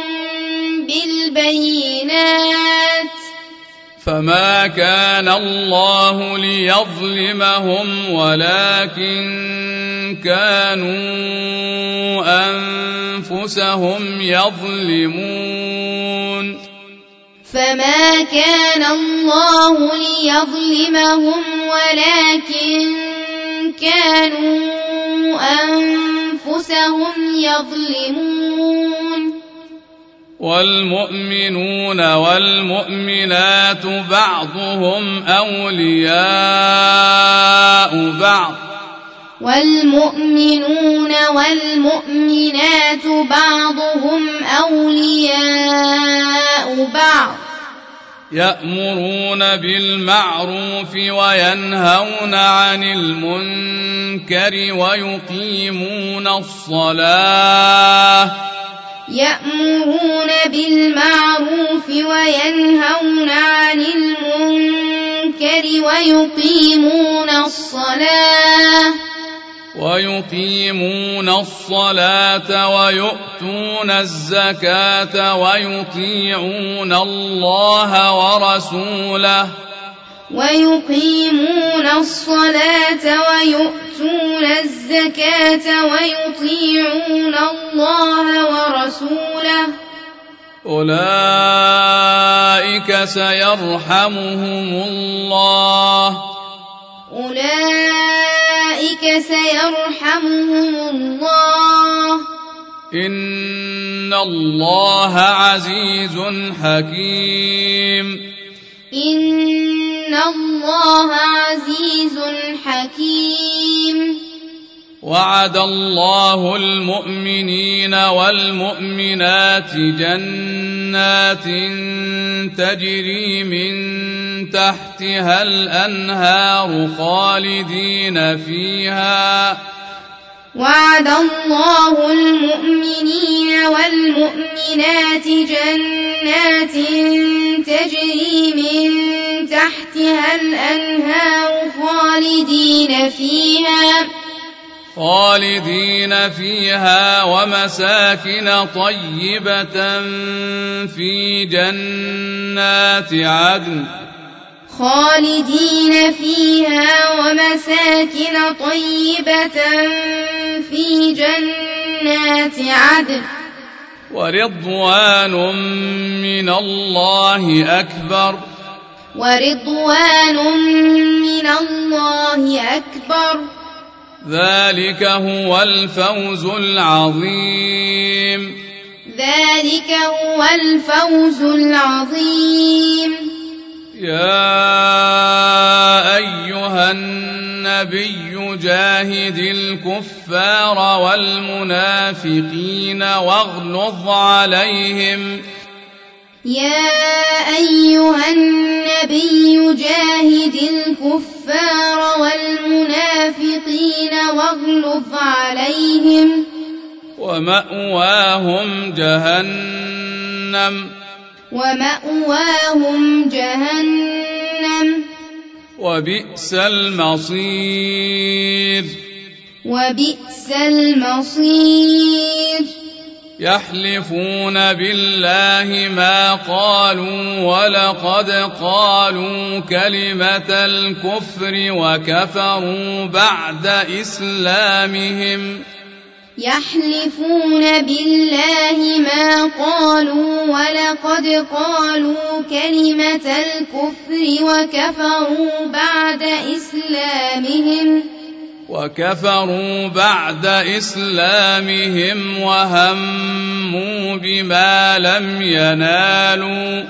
بالبينات
فما كان الله ليظلمهم ولكن كانوا أنفسهم يظلمون
فما كان الله ليظلمهم ولكن كانوا أنفسهم يظلمون
والمؤمنون والمؤمنات بعضهم أولياء بعض
والمؤمنون والمؤمنات بعضهم أولياء بعض
يأمرون بالمعروف وينهون عن المنكر ويقيمون الصلاة
يأمرون بالمعروف وينهون عن المنكر ويقيمون الصلاة
ويقيمون الصلاة ويؤتون الزكاة ويطيعون الله ورسوله
ويقيمون الصلاة ويؤتون الزكاة ويطيعون الله ورسوله
أولئك سيرحمهم الله
أولئك سيرحمهم الله
إن الله عزيز حكيم
إن الله عزيز حكيم
وعد الله المؤمنين والمؤمنات جنات تجري من تحتها الأنهار خالدين فيها
وعد الله المؤمنين والمؤمنات جنات تجري من تحتها الأنهار خالدين فيها
خالدين فيها ومساكن طيبة في جنات عدن
خالدين فيها ومساكن طيبة في جنات عدن
ورضوان من الله أكبر
ورضوان من الله أكبر
ذلك هو الفوز العظيم
ذلك هو الفوز العظيم
يا أيها النبي جاهد الكفار والمنافقين واغلظ عليهم
يا أيها النبي جاهد الكفار والمنافقين واغلظ عليهم
ومأواهم جهنم
ومأواهم جهنم
وبئس المصير
وبئس المصير
يحلفون بالله ما قالوا ولقد قالوا كلمة الكفر وكفروا بعد إسلامهم
يحلفون بالله ما قالوا ولقد قالوا كلمة الكفر وكفروا بعد إسلامهم
وكفروا بعد إسلامهم وهموا بما لم ينالوا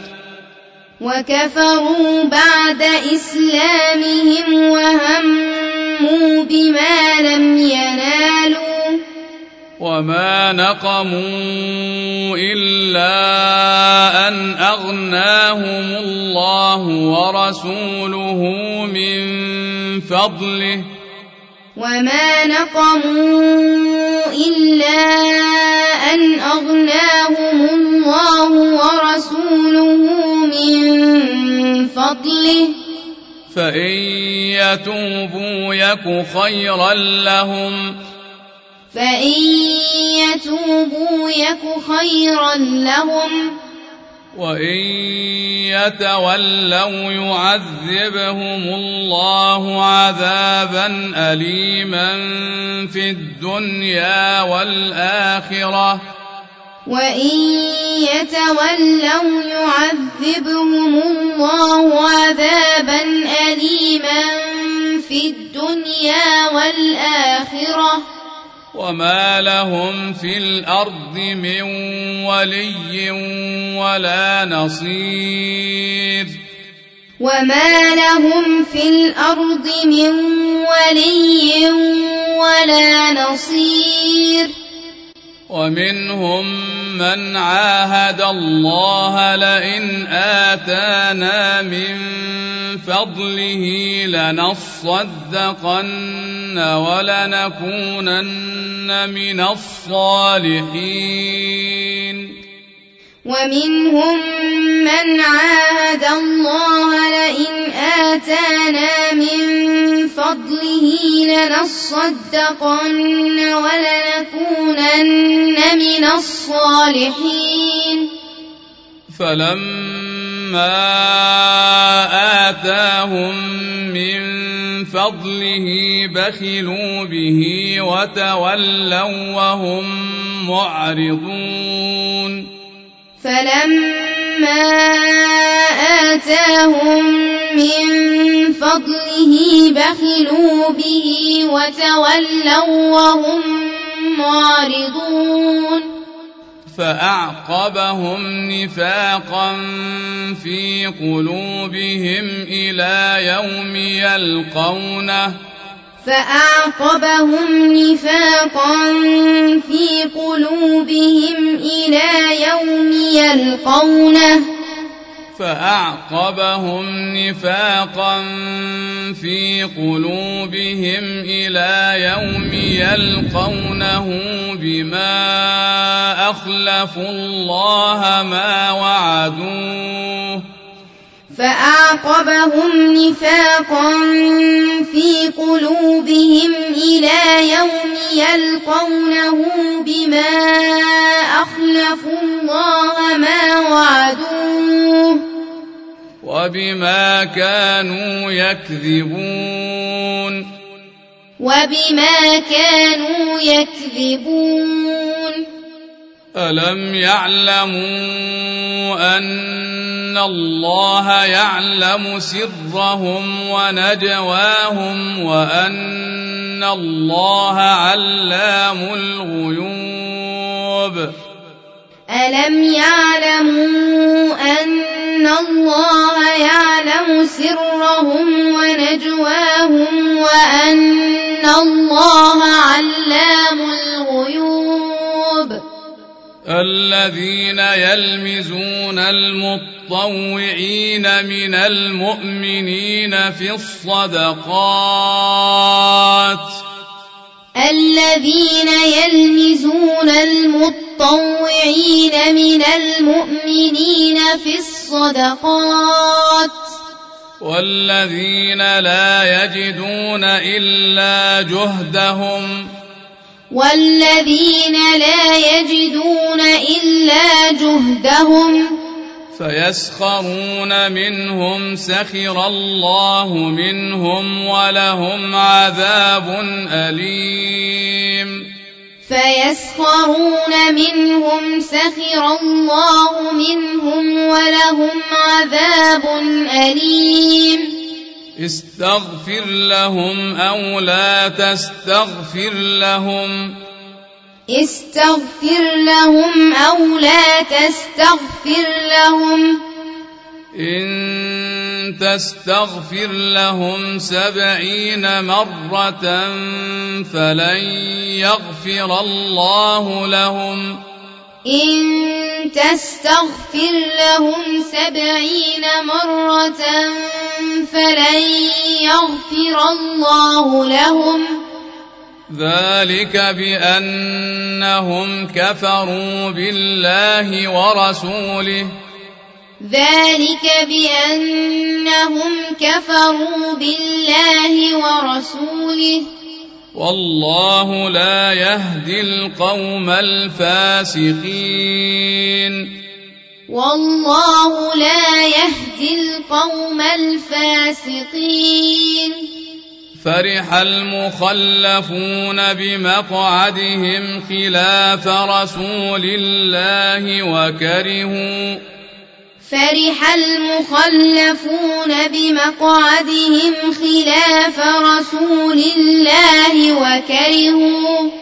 وكفروا بعد إسلامهم وهموا بما لم ينالوا
وما نقموا إلا أن أغناهم الله ورسوله من فضله
وما نقموا إلا أن أغناهم الله ورسوله من فضله
فإن يتوبوا يك خيرا لهم
فإن يتوبوا يك خيرا لهم
وإن يتولوا يعذبهم الله عذابا أليما في الدنيا والآخرة
وإن يتولوا يعذبهم الله عذابا أليما في الدنيا والآخرة
وما لهم في الأرض من ولي ولا نصير
وما لهم في الأرض من ولي ولا نصير
ومنهم من عاهد الله لئن آتانا من فضله لنصدقن ولنكونن من الصالحين
ومنهم من عاهد الله لئن آتانا من فضله لنصدقن ولنكونن من الصالحين
فلما ما آتاهم من فضله بخلوا به وتولوا وهم معرضون
فلما آتاهم من فضله بخلوا به وتولوا وهم معرضون
فأعقبهم نفاقا في قلوبهم إلى يوم يلقونه
فأعقبهم نفاقا في قلوبهم إلى يوم يلقونه
فأعقبهم نفاقا في قلوبهم إلى يوم يلقونه بما أخلفوا الله ما وعدوه
فأعقبهم نفاقا في قلوبهم إلى يوم يلقونه بما أخلفوا الله ما وعدوه
وبما كانوا يكذبون
وبما كانوا يكذبون
ألم يعلموا أن الله يعلم سرهم ونجواهم وأن الله علام الغيوب
ألم يعلموا أن الله يعلم سرهم ونجواهم وأن الله علام الغيوب
الذين يلمزون المطوعين من المؤمنين في الصدقات
الذين يلمزون المطوعين من المؤمنين في الصدقات
والذين لا يجدون إلا جهدهم
والذين لا يجدون إلا جهدهم
فيسخرون منهم سخر الله منهم ولهم عذاب أليم
فيسخرون منهم سخر الله منهم ولهم عذاب أليم
استغفر لهم أو لا تستغفر لهم
استغفر لهم أو لا تستغفر لهم
إن تستغفر لهم سبعين مرة فلن يغفر الله لهم
إن تستغفر لهم سبعين مرة فلن يغفر الله لهم
ذلك بأنهم كفروا بالله ورسوله
ذلك بأنهم كفروا بالله ورسوله
والله لا يهدي القوم الفاسقين
والله لا يهدي القوم الفاسقين
فرح المخلفون بمقعدهم خلاف رسول الله وكرهوا
فرح المخلفون بمقعدهم خلاف رسول الله وكرهوا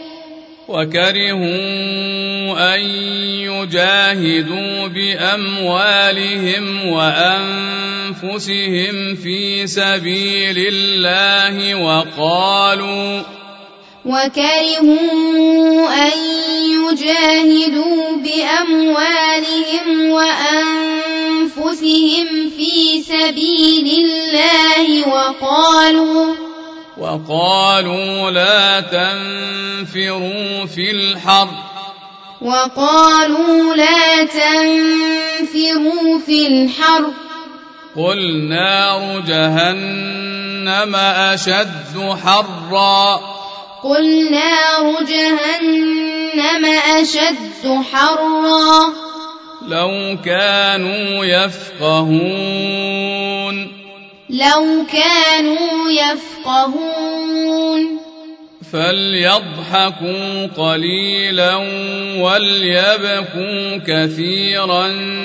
وكرهوا أن يجاهدوا بأموالهم وأنفسهم في سبيل الله وقالوا
وكرهوا أن يجاهدوا بأموالهم وأنفسهم في سبيل الله وقالوا
وقالوا لا تنفروا في الحر
وقالوا لا تنفروا في الحر
قل نار جهنم أشد حرا
قل نار جهنم أشد حرا
لو كانوا يفقهون
لو كانوا يفقهون
فليضحكوا قليلا وليبكوا كثيرا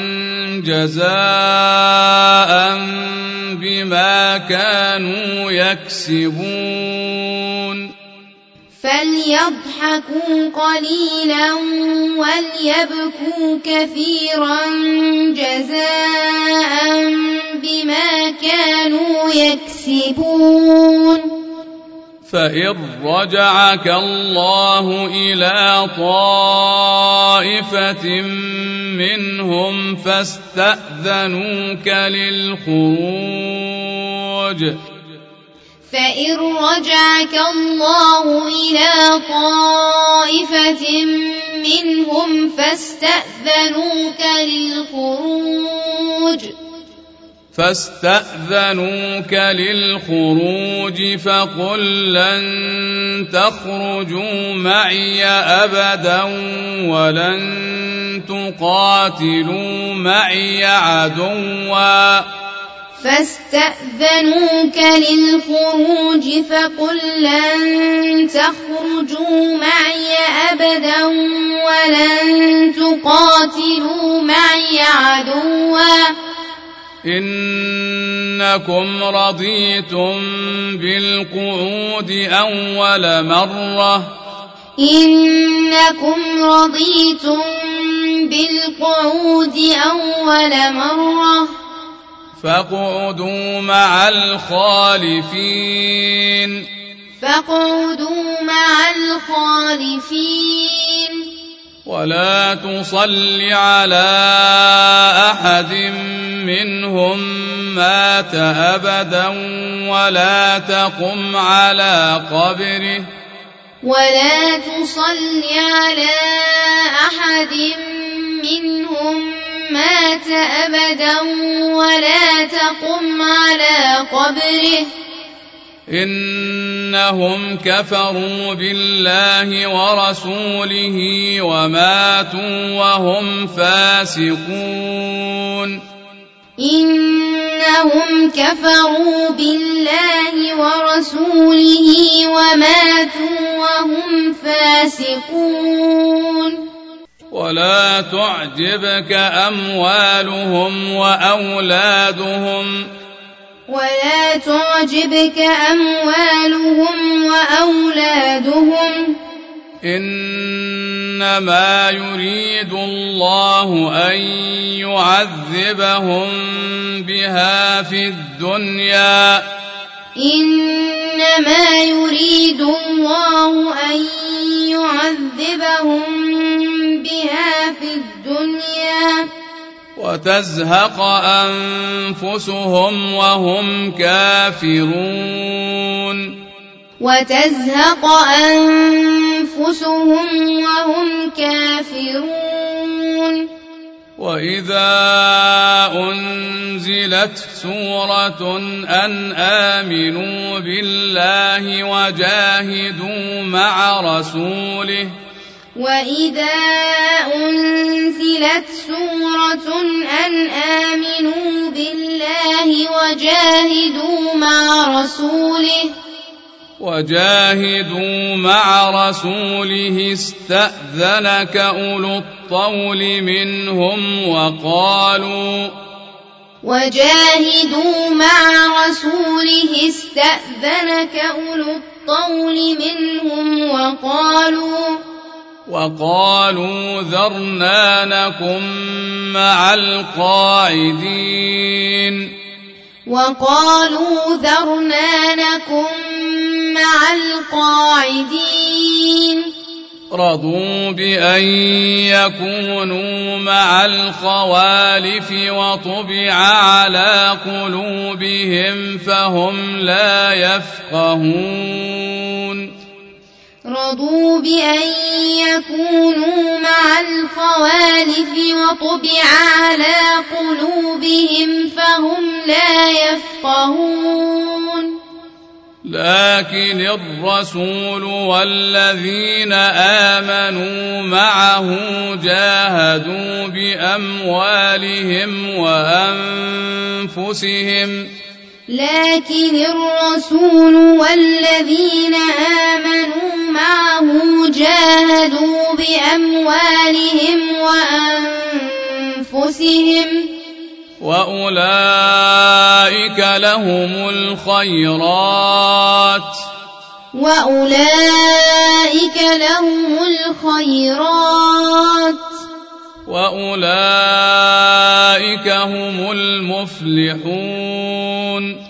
جزاء بما كانوا يكسبون
فليضحكوا قليلا وليبكوا كثيرا جزاء بما كانوا يكسبون
فإن رجعك الله إلى طائفة منهم فاستأذنوك للخروج
فإن رجعك الله إلى طائفة منهم فاستأذنوك للخروج
فاستأذنوك للخروج فقل لن تخرجوا معي أبدا ولن تقاتلوا معي عدوا
فاستأذنوك للخروج فقل لن تخرجوا معي أبدا ولن تقاتلوا معي عدوا
إنكم رضيتم بالقعود أول مرة
إنكم رضيتم بالقعود أول مرة
فاقعدوا مع الخالفين
فاقعدوا مع الخالفين
ولا تصل على أحد منهم مات أبدا ولا تقم على قبره
ولا تصل على أحد منهم مات أبدا ولا تقم على قبره
إنهم كفروا بالله ورسوله وماتوا وهم فاسقون
إنهم كفروا بالله ورسوله وماتوا وهم فاسقون
ولا تعجبك أموالهم وأولادهم
ولا تعجبك أموالهم وأولادهم
إنما يريد الله أن يعذبهم بها في الدنيا
إنما يريد الله أن يعذبهم بها في الدنيا
وتزهق أنفسهم وهم كافرون
وتزهق أنفسهم وهم كافرون
وإذا أنزلت سورة أن آمنوا بالله وجاهدوا مع رسوله
وإذا أنزلت سورة أن آمنوا بالله وجاهدوا مع رسوله
وجاهدوا مع رسوله استأذنك أولو الطول منهم وقالوا
وجاهدوا مع رسوله استأذنك أولو الطول منهم وقالوا
وقالوا ذرنا نكن مع القاعدين
وقالوا ذرنا نكن مع القاعدين
رضوا بأن يكونوا مع الخوالف وطبع على قلوبهم فهم لا يفقهون
رضوا بأن يكونوا مع الخوالف وطبع على قلوبهم فهم لا يفقهون
لكن الرسول والذين آمنوا معه جاهدوا بأموالهم وأنفسهم
لكن الرسول والذين آمنوا معه جاهدوا بأموالهم وأنفسهم
وأولئك لهم الخيرات
وأولئك لهم الخيرات
وأولئك هم المفلحون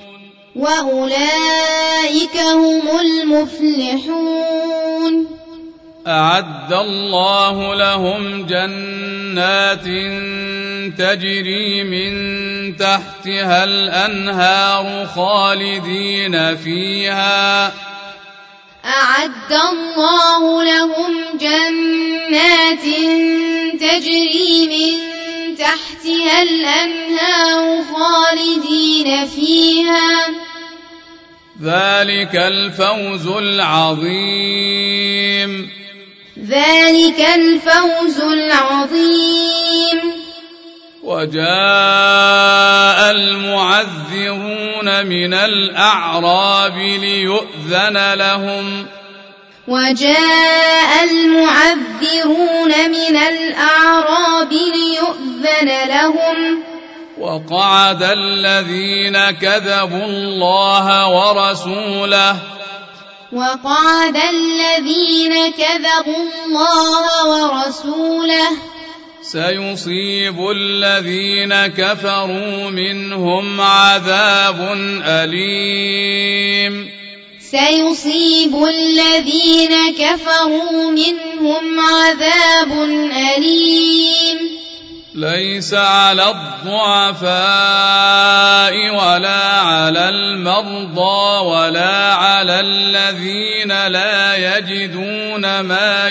وأولئك هم المفلحون
أعد الله لهم جنات تجري من تحتها الأنهار خالدين فيها
أعد الله لهم جنات تجري من تحتها الأنهار خالدين فيها
ذلك الفوز العظيم
ذلك الفوز العظيم
وجاء المعذرون من الأعراب ليؤذن لهم
وجاء المعذرون من الأعراب ليؤذن لهم
وقعد الذين كذبوا الله ورسوله
وقعد الذين كذبوا الله ورسوله
سيصيب الذين كفروا منهم عذاب أليم
سيصيب الذين كفروا منهم عذاب أليم
ليس على الضعفاء ولا على المرضى ولا على الذين لا يجدون ما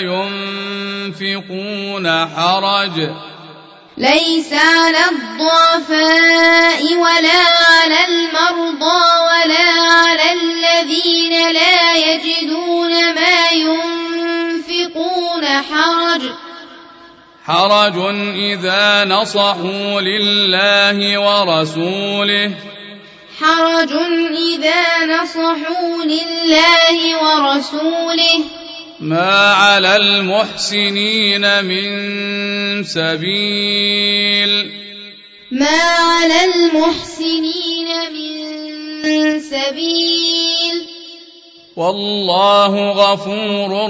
ينفقون حرج
ليس على الضعفاء ولا على المرضى ولا على الذين لا يجدون ما ينفقون حرج
حرج إذا نصحوا لله ورسوله
حرج إذا نصحوا لله ورسوله
ما على المحسنين من سبيل
ما على المحسنين من سبيل
والله غفور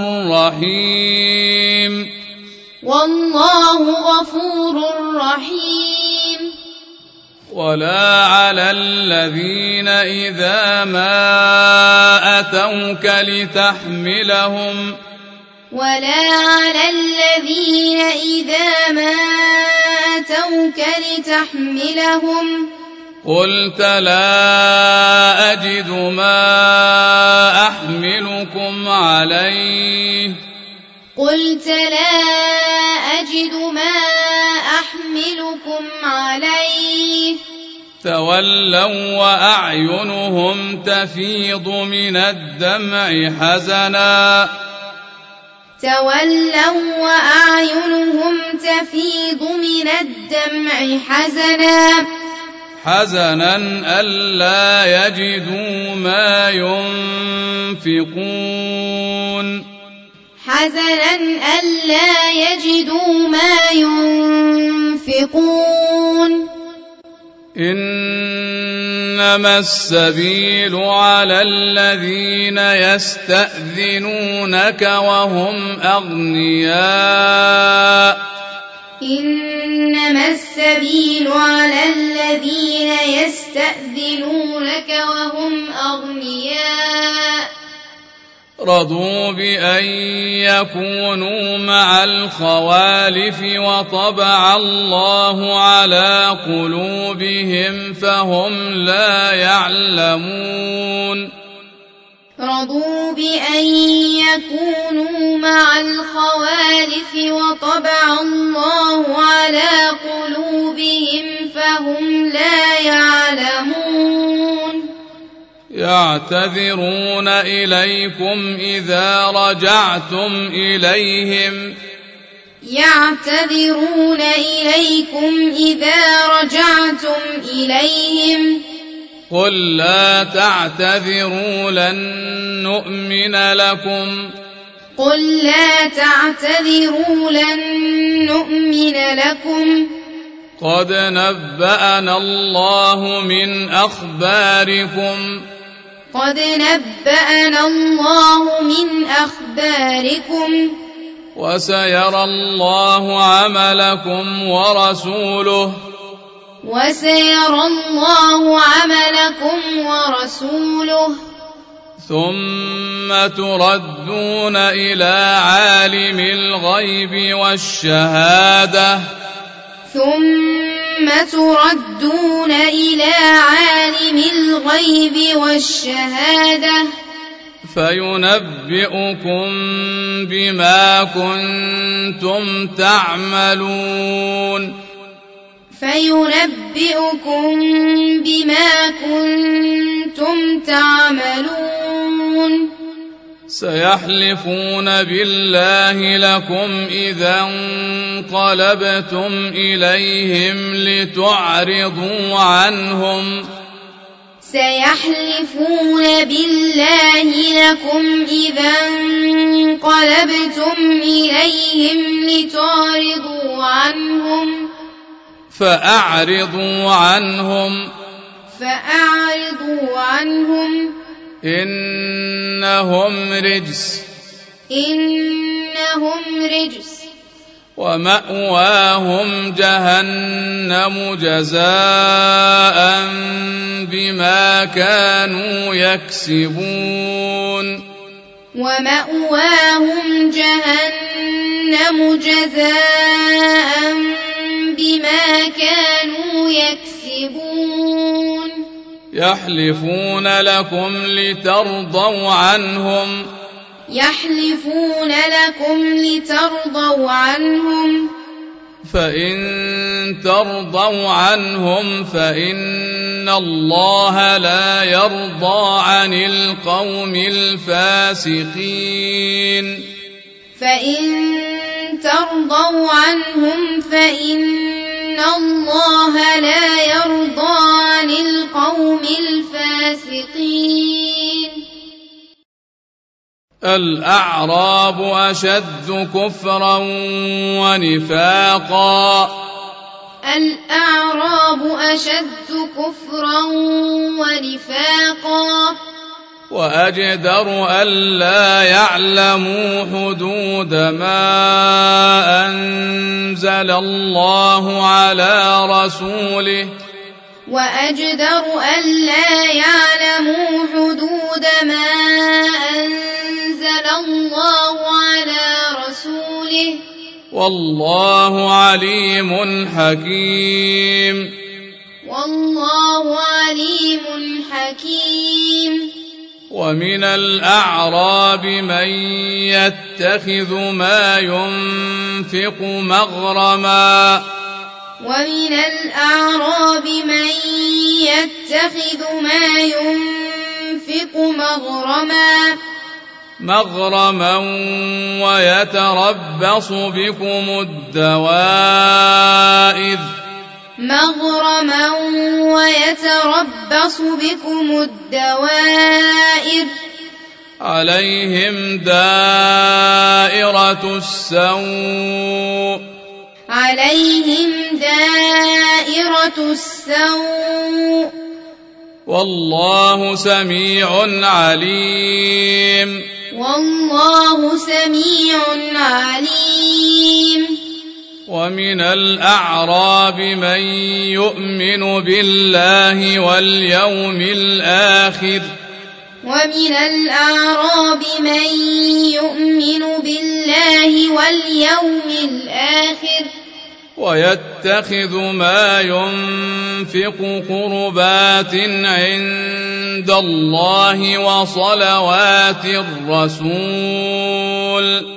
رحيم
والله غفور رحيم
ولا على الذين إذا ما أتوك لتحملهم
ولا على الذين إذا ما أتوك لتحملهم
قلت لا أجد ما أحملكم عليه
قلت لا أجد ما أحملكم عليه
تولوا وأعينهم تفيض من الدمع حزنا
تولوا وأعينهم تفيض من الدمع حزنا
حزنا ألا يجدوا ما ينفقون
حزنا ألا يجدوا ما ينفقون
إنما السبيل على الذين يستأذنونك وهم أغنياء
إنما السبيل على الذين يستأذنونك وهم أغنياء
رضوا بأن يكونوا مع الخوالف وطبع الله على قلوبهم فهم لا يعلمون
رضوا بأن يكونوا مع الخوالف وطبع الله على قلوبهم فهم لا يعلمون
يعتذرون إليكم إذا رجعتم إليهم
يعتذرون إليكم إذا رجعتم إليهم
قل لا تعتذروا لن نؤمن لكم
قل لا تعتذروا لن نؤمن لكم
قد نبأنا الله من أخباركم
قد نبأنا الله من أخباركم
وسيرى الله عملكم ورسوله
وسيرى الله عملكم ورسوله
ثم تردون إلى عالم الغيب والشهادة
ثم تردون إلى عالم الغيب والشهادة
فينبئكم بما كنتم تعملون
فينبئكم بما كنتم تعملون
سيحلفون بالله لكم إذا انقلبتم إليهم لتعرضوا عنهم
سيحلفون بالله لكم إذا انقلبتم إليهم لتعرضوا عنهم
فأعرضوا عنهم
فأعرضوا عنهم
إنهم رجس
إنهم رجس
ومأواهم جهنم جزاء بما كانوا يكسبون
ومأواهم جهنم جزاء بما كانوا يكسبون
يحلفون لكم لترضوا عنهم
يحلفون لكم لترضوا عنهم
فإن ترضوا عنهم فإن الله لا يرضى عن القوم الفاسقين
فإن ترضوا عنهم فإن الله لا يرضى عن القوم الفاسقين
الأعراب أشد كفرا ونفاقا
الأعراب أشد كفرا ونفاقا
وأجدر ألا يعلموا حدود ما أنزل الله على رسوله
وأجدر ألا يعلموا حدود ما أنزل الله على رسوله
والله عليم حكيم
والله عليم حكيم
ومن الأعراب من يتخذ ما ينفق مغرما
ومن الأعراب من يتخذ ما ينفق مغرما
مغرما ويتربص بكم الدوائر
مغرما ويتربص بكم الدوائر
عليهم دائرة السوء
عليهم دائرة السوء
والله سميع عليم
والله سميع عليم
ومن الأعراب من يؤمن بالله واليوم الآخر
ومن الأعراب من يؤمن بالله واليوم الآخر
ويتخذ ما ينفق قربات عند الله وصلوات الرسول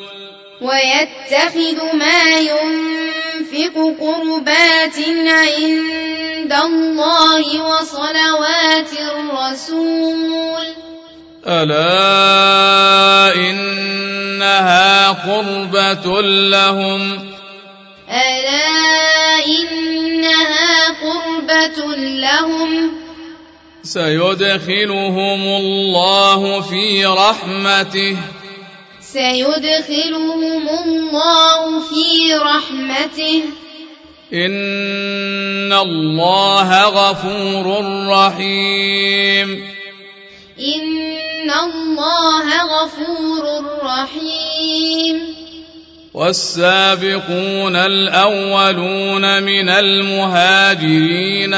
ويتخذ
ما ينفق قربات عند عند الله وصلوات الرسول
ألا إنها قربة لهم
ألا إنها قربة لهم
سيدخلهم الله في رحمته
سيدخلهم الله في رحمته
إن الله غفور رحيم
إن الله غفور رحيم
والسابقون الأولون من المهاجرين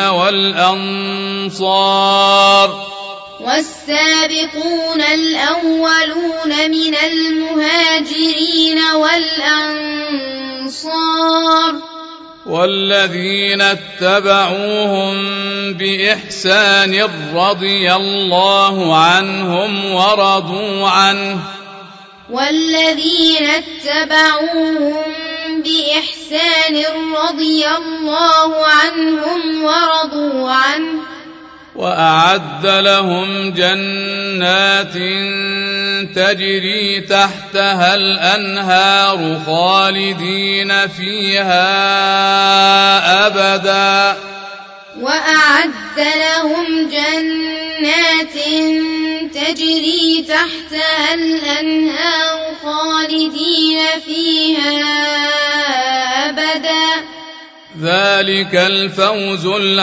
والأنصار
والسابقون الأولون من المهاجرين والأنصار
والذين اتبعوهم بإحسان رضي الله عنهم ورضوا عنه
والذين اتبعوهم بإحسان رضي الله عنهم ورضوا عنه
وأعد لهم جنات تجري تحتها الأنهار خالدين فيها أبدا
وأعد لهم جنات تجري تحتها الأنهار خالدين فيها أبدا
ذلك الفوز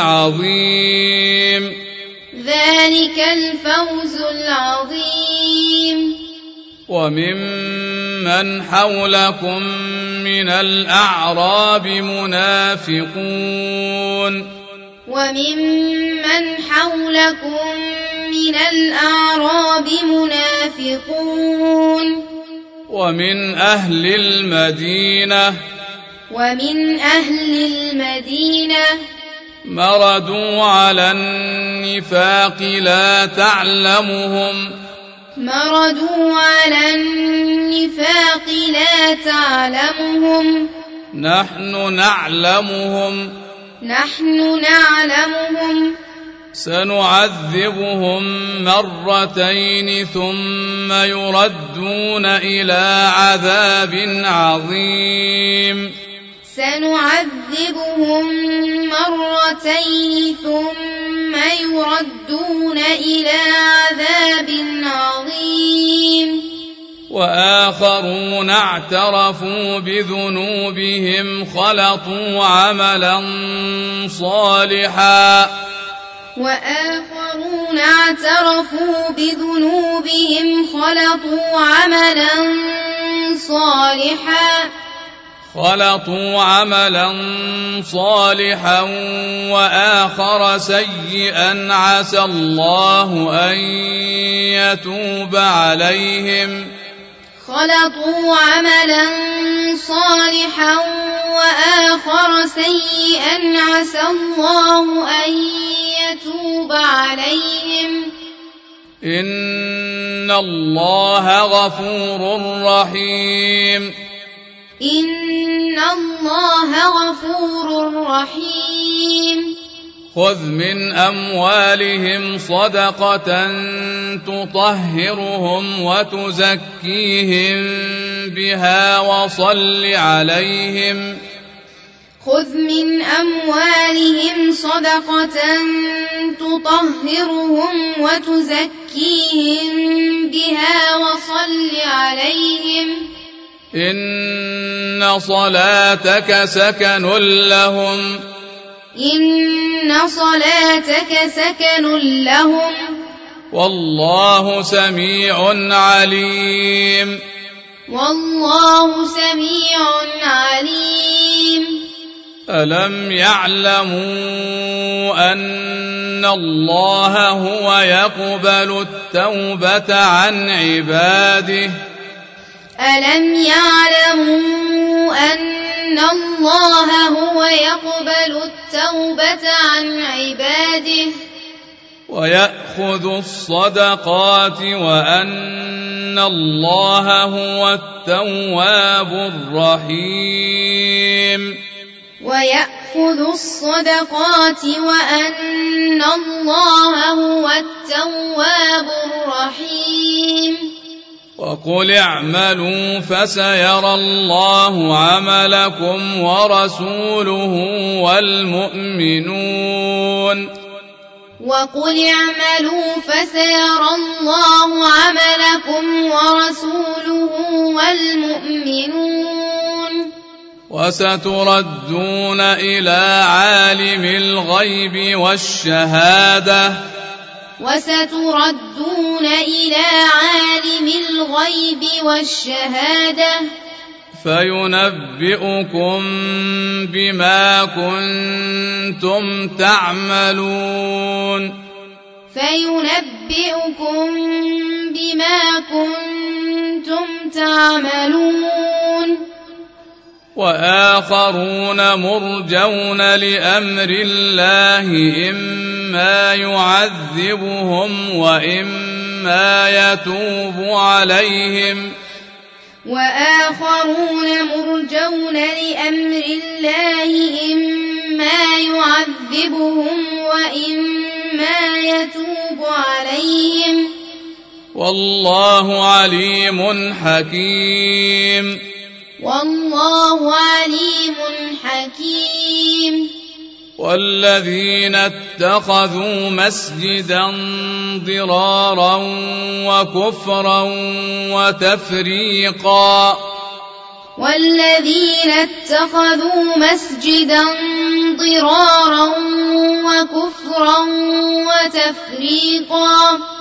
العظيم
ذلك الفوز العظيم
وممن حولكم من الأعراب منافقون
وممن حولكم من الأعراب منافقون
ومن أهل المدينة
ومن أهل المدينة
مردوا على النفاق لا تعلمهم
مردوا على النفاق لا تعلمهم
نحن نعلمهم
نحن نعلمهم
سنعذبهم مرتين ثم يردون إلى عذاب عظيم
سنعذبهم مرتين ثم يردون إلى عذاب عظيم
وآخرون اعترفوا بذنوبهم خلطوا عملا صالحا
وآخرون اعترفوا بذنوبهم خلطوا عملا صالحا
خلطوا عملا صالحا وآخر سيئا عسى الله أن يتوب عليهم
خلطوا عملا صالحا وآخر سيئا عسى الله أن يتوب عليهم
إن الله غفور رحيم
إن الله غفور رحيم
خذ من أموالهم صدقة تطهرهم وتزكيهم بها وصل عليهم
خذ من أموالهم صدقة تطهرهم وتزكيهم بها وصل عليهم
إن صلاتك سكن لهم
إن صلاتك سكن لهم
والله سميع عليم
والله سميع عليم
ألم يعلموا أن الله هو يقبل التوبة عن عباده
ألم يعلموا أن الله هو يقبل التوبة عن عباده
ويأخذ الصدقات وأن الله هو التواب الرحيم
ويأخذ ويأخذوا الصدقات وأن الله هو التواب الرحيم
وقل اعملوا فسيرى الله عملكم ورسوله والمؤمنون
وقل اعملوا فسيرى الله عملكم ورسوله والمؤمنون
وستردون إلى عالم الغيب والشهادة
وستردون إلى عالم الغيب والشهادة
فينبئكم بما كنتم تعملون
فينبئكم بما كنتم تعملون
وآخرون مرجون لأمر الله إما يعذبهم وإما يتوب عليهم
وآخرون مرجون لأمر الله إما يعذبهم وإما يتوب عليهم
والله عليم حكيم
والله عليم حكيم
والذين اتخذوا مسجدا ضرارا وكفرا وتفريقا
والذين اتخذوا مسجدا ضرارا وكفرا وتفريقا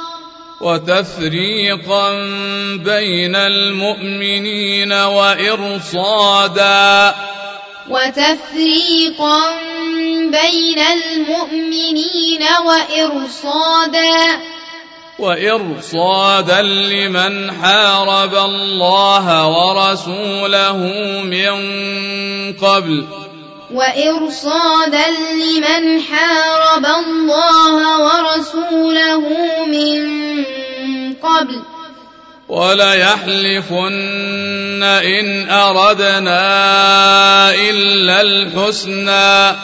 وتفريقا بين المؤمنين وإرصادا
وتفريقا بين المؤمنين وإرصادا
وإرصادا لمن حارب الله ورسوله من قبل
وإرصادا لمن حارب الله ورسوله من قبل
وليحلفن إن أردنا إلا الحسنى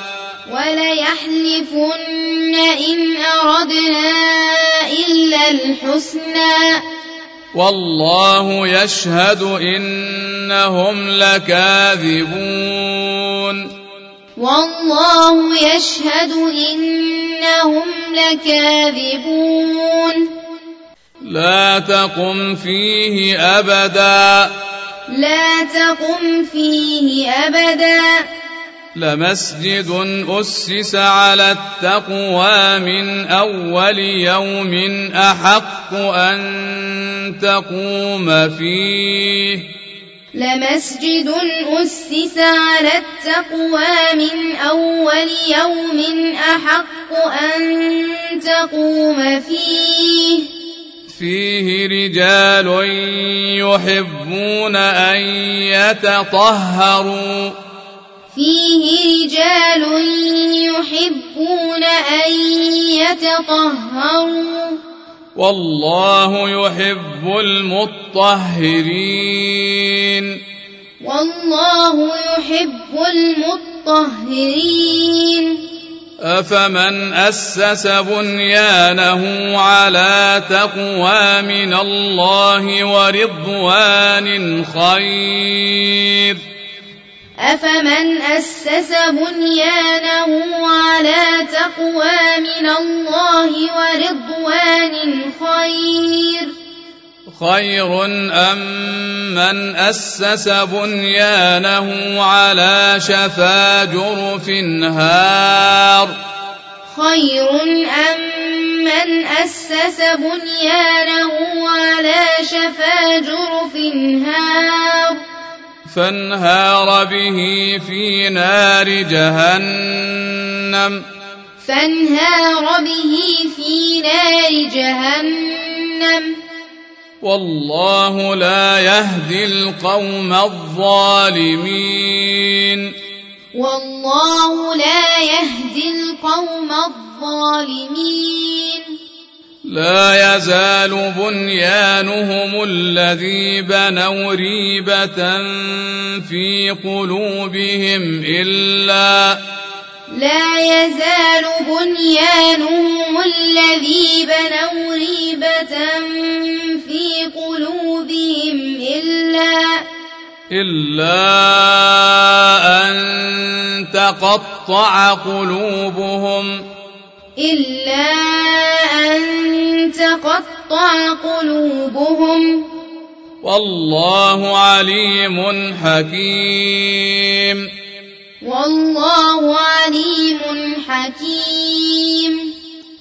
وليحلفن إن أردنا إلا الحسنى
والله يشهد إنهم لكاذبون
والله يشهد إنهم لكاذبون
لا تقم فيه أبدا
لا تقم فيه أبدا
لمسجد أسس على التقوى من أول يوم أحق أن تقوم فيه
لمسجد أسس على التقوى من أول يوم أحق أن تقوم فيه
فيه رجال يحبون أن يتطهروا
فيه رجال يحبون أن يتطهروا
والله يحب المطهرين
والله يحب المطهرين
أفمن أسس بنيانه على تقوى من الله ورضوان خير
أفمن أسس بنيانه على تقوى من الله ورضوان خير
خير أم من أسس بنيانه على شفا جرف هار
خير أم من أسس بنيانه على شفا جرف هار
فانهار به في نار جهنم
فانهار به في نار جهنم
والله لا يهدي القوم الظالمين
والله لا يهدي القوم الظالمين
لا يزال بنيانهم الذي بنوا ريبة في قلوبهم إلا
لا يزال بنيانهم الذي بنوا ريبة في قلوبهم إلا
إلا أن تقطع قلوبهم
إلا أن تقطع قلوبهم
والله عليم حكيم
والله عليم حكيم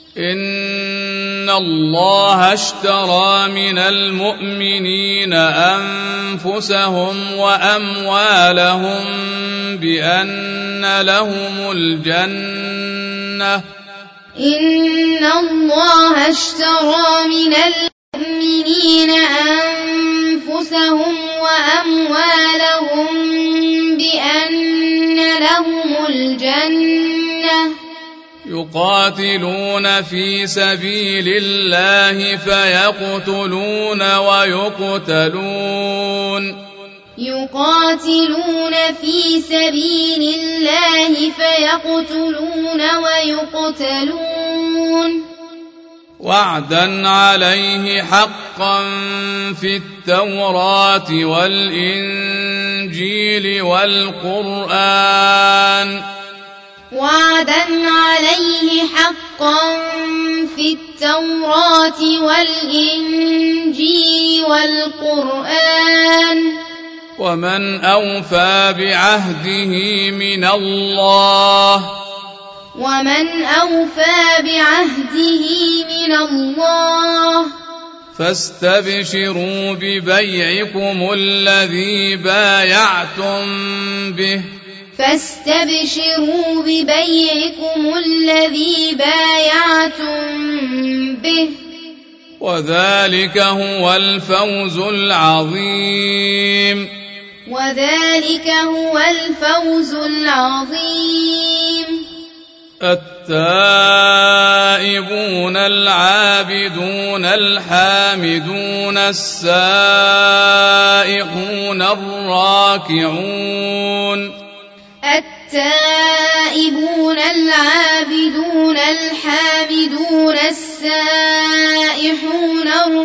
إن الله اشترى من المؤمنين أنفسهم وأموالهم بأن لهم الجنة
إن الله اشترى من المؤمنين أنفسهم وأموالهم بأن لهم الجنة
يقاتلون في سبيل الله فيقتلون ويقتلون
يقاتلون في سبيل الله فيقتلون ويقتلون
وعدا عليه حقا في التوراة والإنجيل والقرآن
وعدا عليه حقا في التوراة والإنجيل والقرآن
ومن أوفى بعهده من الله
ومن أوفى بعهده من الله
فاستبشروا ببيعكم الذي بايعتم به
فاستبشروا ببيعكم الذي بايعتم به
وذلك هو الفوز العظيم
وذلك هو الفوز العظيم
التائبون العابدون الحامدون السائحون الراكعون
التائبون العابدون الحامدون السائحون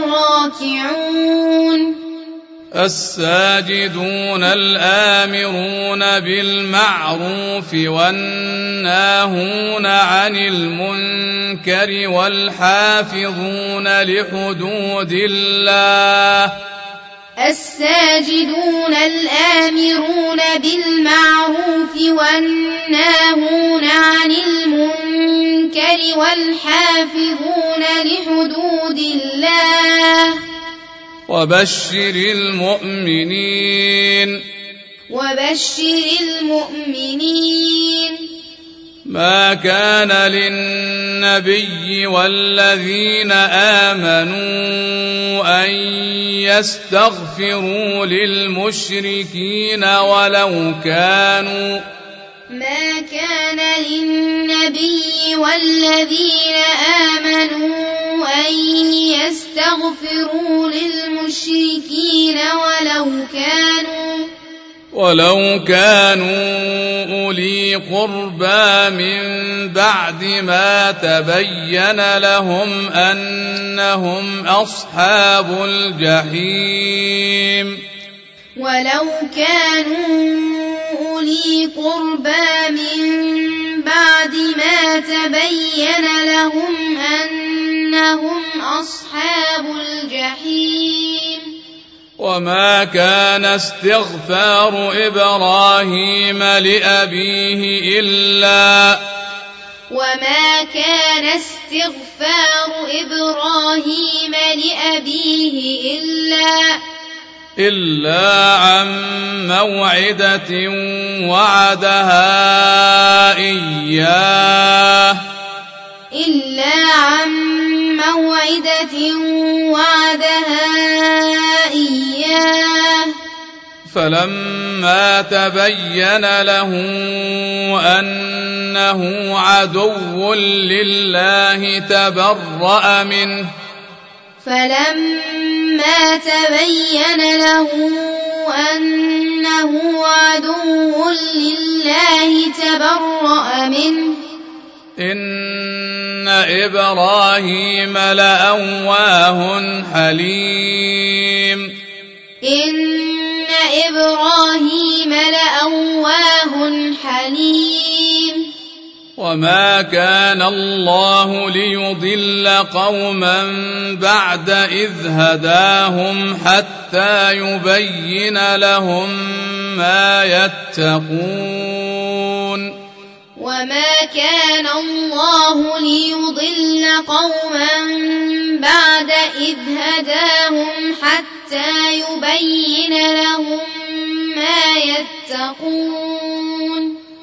الراكعون
الساجدون الآمرون بالمعروف والناهون عن المنكر والحافظون لحدود الله
الساجدون الآمرون بالمعروف والناهون عن المنكر والحافظون لحدود الله
وبشر المؤمنين
وبشر المؤمنين
ما كان للنبي والذين آمنوا أن يستغفروا للمشركين ولو كانوا
ما كان للنبي والذين آمنوا أن يستغفروا للمشركين ولو كانوا
ولو كانوا أولي قربى من بعد ما تبين لهم أنهم أصحاب الجحيم
ولو كانوا أولي قربى من بعد ما تبين لهم أنهم أصحاب الجحيم
وما كان استغفار إبراهيم لأبيه إلا
وما كان استغفار إبراهيم لأبيه إلا
إلا عن موعدة وعدها إياه
إلا عن موعدة وعدها إياه
فلما تبين له أنه عدو لله تبرأ منه
فلما تبين له أنه عدو لله تبرأ منه
إن إبراهيم لأواه حليم
إن إبراهيم لأواه حليم
وما كان الله ليضل قوما بعد إذ هداهم حتى يبين لهم ما يتقون
وما كان الله ليضل قوما بعد إذ هداهم حتى يبين لهم ما يتقون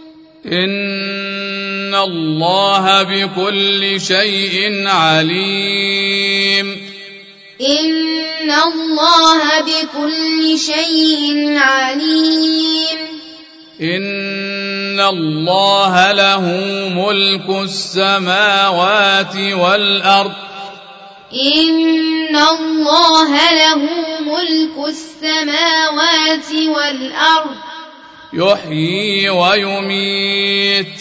إن الله بكل شيء عليم
إن الله بكل شيء عليم
إن الله له ملك السماوات والأرض
إن الله له ملك السماوات والأرض
يحيي ويميت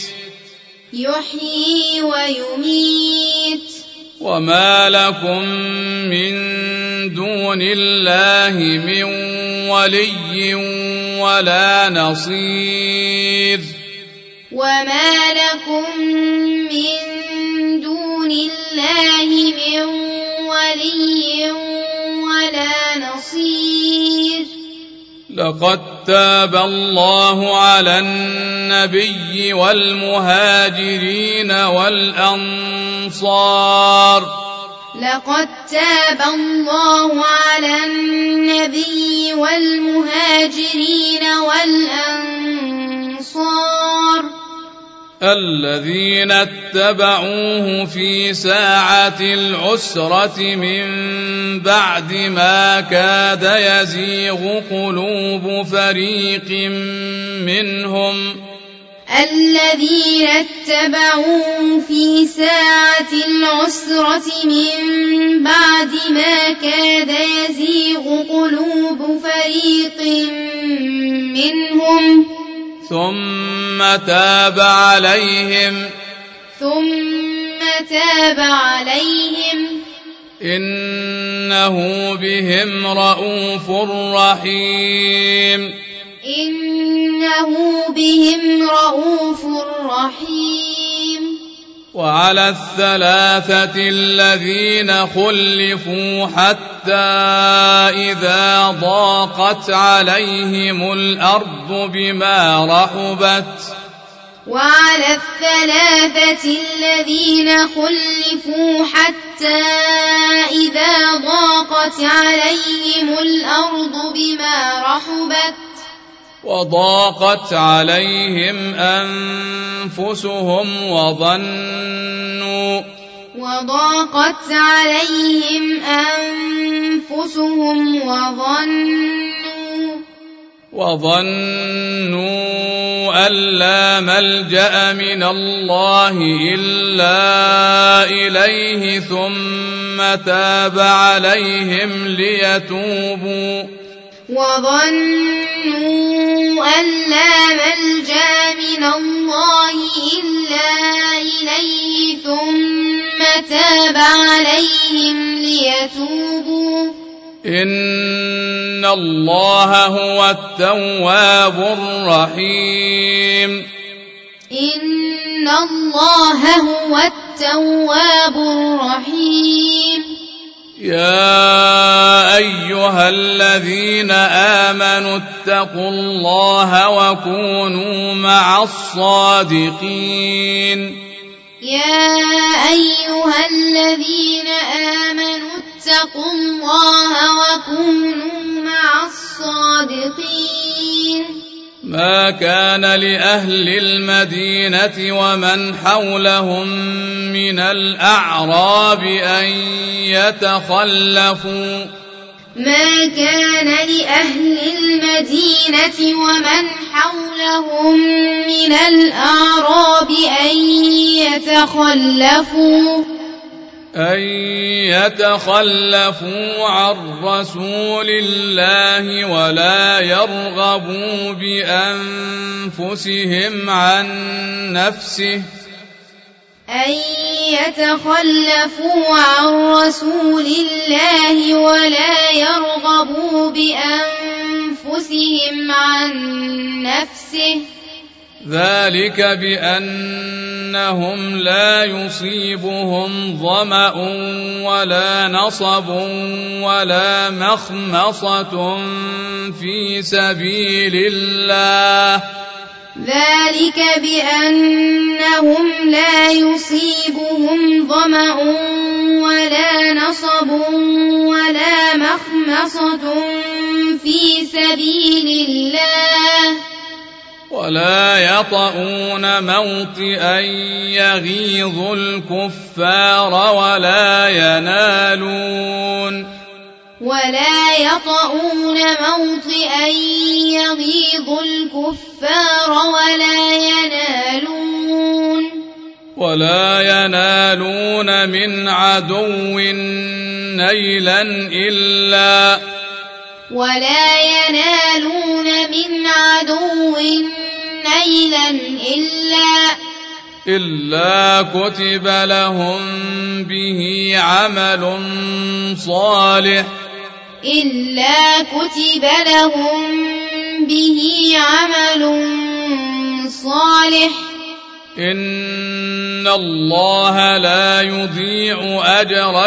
يحيي ويميت
وما لكم من دون الله من ولي ولا نصير
وما لكم من دون الله من ولي ولا نصير
لقد تاب الله على النبي والمهاجرين والأنصار
لقد تاب الله على النبي والمهاجرين والأنصار
الذين اتبعوه في ساعة العسرة من بعد ما كاد يزيغ قلوب فريق منهم
الذين اتبعوه في ساعة العسرة من بعد ما كاد يزيغ قلوب فريق منهم
ثم تاب عليهم
ثم تاب عليهم
إنه بهم رءوف رحيم
إنه بهم رءوف رحيم
وعلى الثلاثة الذين خلفوا حتى إذا ضاقت عليهم الأرض بما رحبت
وعلى الثلاثة الذين خلفوا حتى إذا ضاقت عليهم الأرض بما رحبت
وضاقت عليهم أنفسهم وظنوا
وضاقت عليهم أنفسهم وظنوا
وظنوا أن لا ملجأ من الله إلا إليه ثم تاب عليهم ليتوبوا
وظنوا أن لا ملجأ من الله إلا إليه ثم تاب عليهم ليتوبوا
إن الله هو التواب الرحيم
إن الله هو التواب الرحيم
يا أيها الذين آمنوا اتقوا الله وكونوا مع الصادقين
يا أيها الذين آمنوا اتقوا الله وكونوا مع الصادقين
ما كان لأهل المدينة ومن حولهم من الأعراب أن يتخلفوا
ما كان لأهل المدينة ومن حولهم من الأعراب أن يتخلفوا
أن يتخلفوا عن رسول الله ولا يرغبوا بأنفسهم عن نفسه
أن يتخلفوا عن رسول الله ولا يرغبوا بأنفسهم عن نفسه
ذلك بأنهم لا يصيبهم ظمأ ولا نصب ولا مخمصة في سبيل الله
ذلك بأنهم لا يصيبهم ظمأ ولا نصب ولا مخمصة في سبيل الله
ولا يطؤون موطئا يغيظ الكفار ولا ينالون
ولا يطؤون موطئا يغيظ الكفار ولا ينالون
ولا ينالون من عدو نيلا إلا
ولا ينالون من عدو نيلا إلا
إلا كتب لهم به عمل صالح
إلا كتب لهم به عمل صالح
إن الله لا يضيع أجر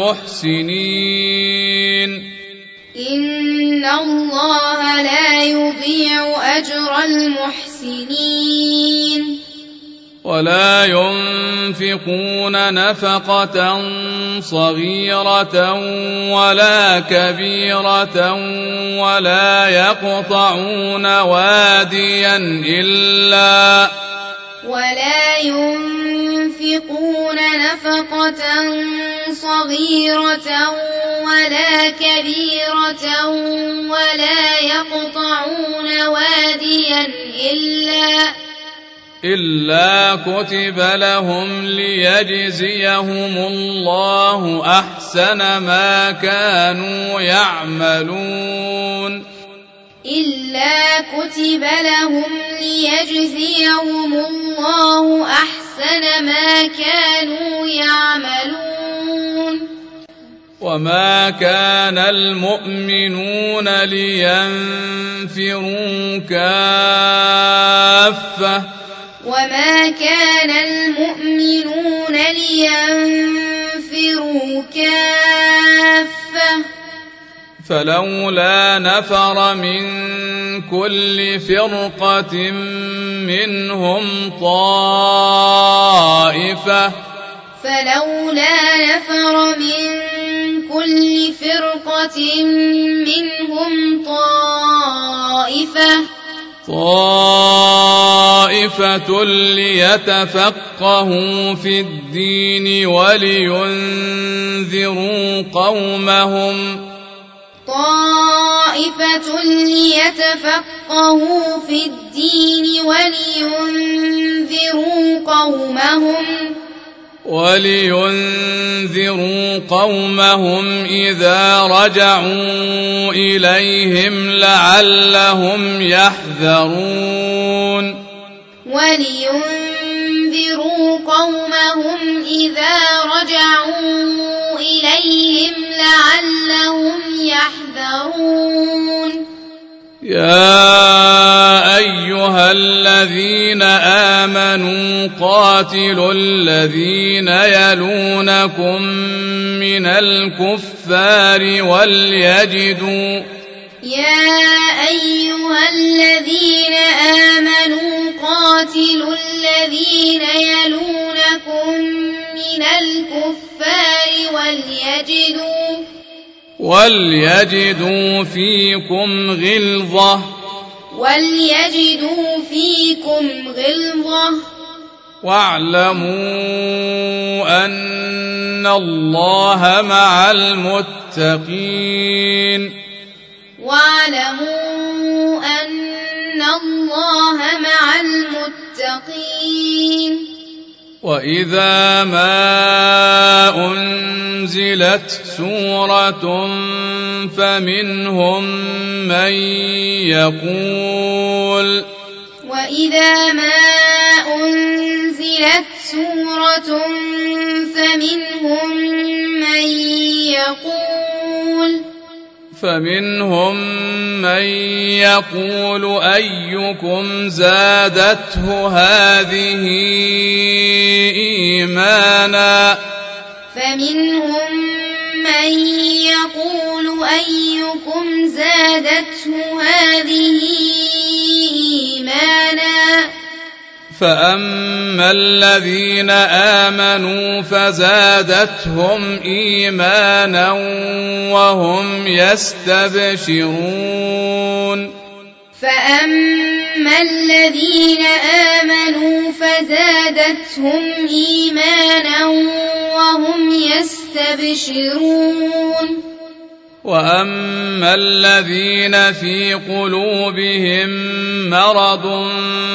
المحسنين
إن الله لا يضيع أجر المحسنين
ولا ينفقون نفقة صغيرة ولا كبيرة ولا يقطعون واديا إلا
ولا ينفقون نفقة صغيرة ولا كبيرة ولا يقطعون واديا إلا
إلا كتب لهم ليجزيهم الله أحسن ما كانوا يعملون
إلا كتب لهم ليجزيهم الله أحسن ما كانوا يعملون
وما كان المؤمنون لينفروا كافة
وما كان المؤمنون لينفروا كافة
فلولا نفر من كل فرقة منهم طائفة
فلولا نفر من كل فرقة منهم طائفة
طائفة ليتفقهوا في الدين ولينذروا قومهم
طائفة ليتفقهوا في الدين ولينذروا قومهم
ولينذروا قومهم إذا رجعوا إليهم لعلهم يحذرون
ولينذروا قومهم إذا رجعوا إليهم لعلهم يحذرون
يا أيها الذين آمنوا قاتلوا الذين يلونكم من الكفار وليجدوا
يا أيها الذين آمنوا قاتلوا الذين يلونكم من الكفار وليجدوا
وليجدوا فيكم غلظة
وليجدوا فيكم غلظة
واعلموا أن الله مع المتقين
واعلموا أن الله مع المتقين
وإذا ما أنزلت سورة فمنهم من يقول
وإذا ما أنزلت سورة فمنهم من يقول
فمنهم من يقول أيكم زادته هذه إيمانا
فمنهم من يقول أيكم زادته هذه إيمانا
فأما الذين آمنوا فزادتهم إيمانا وهم يستبشرون
فأما الذين آمنوا فزادتهم إيمانا وهم يستبشرون
وأما الذين في قلوبهم مرض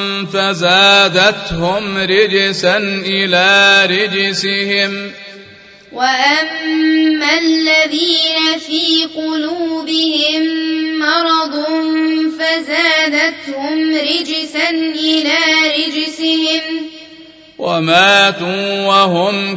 فزادتهم رجسا إلى رجسهم
وأما الذين في قلوبهم مرض فزادتهم رجسا إلى رجسهم
وماتوا وهم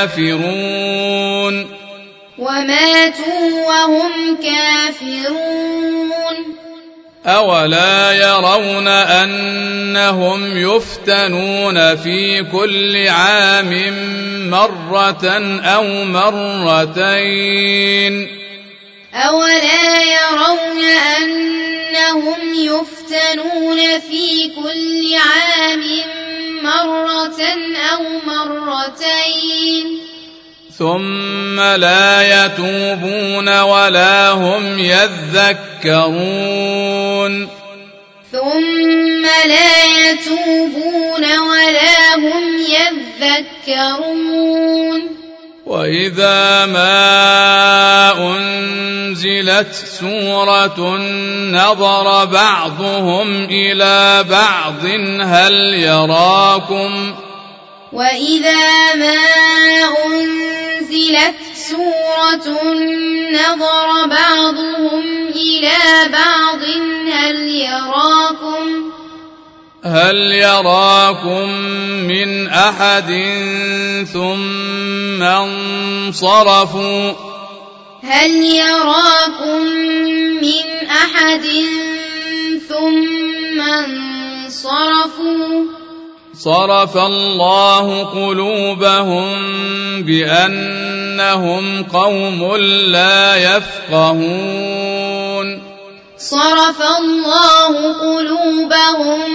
كافرون
وماتوا وهم كافرون
أولا يرون أنهم يفتنون في كل عام مرة أو مرتين
أولا يرون أنهم يفتنون في كل عام مرة أو مرتين
ثم لا يتوبون ولا هم يذكرون
ثم لا يتوبون ولا هم يذكرون
وإذا ما أنزلت سورة نظر بعضهم إلى بعض هل يراكم
وإذا ما أنزلت سورة نظر بعضهم إلى بعض هل يراكم
هل يراكم من أحد ثم انصرفوا
هل يراكم من أحد ثم انصرفوا
صرف الله قلوبهم بأنهم قوم لا يفقهون
صرف الله قلوبهم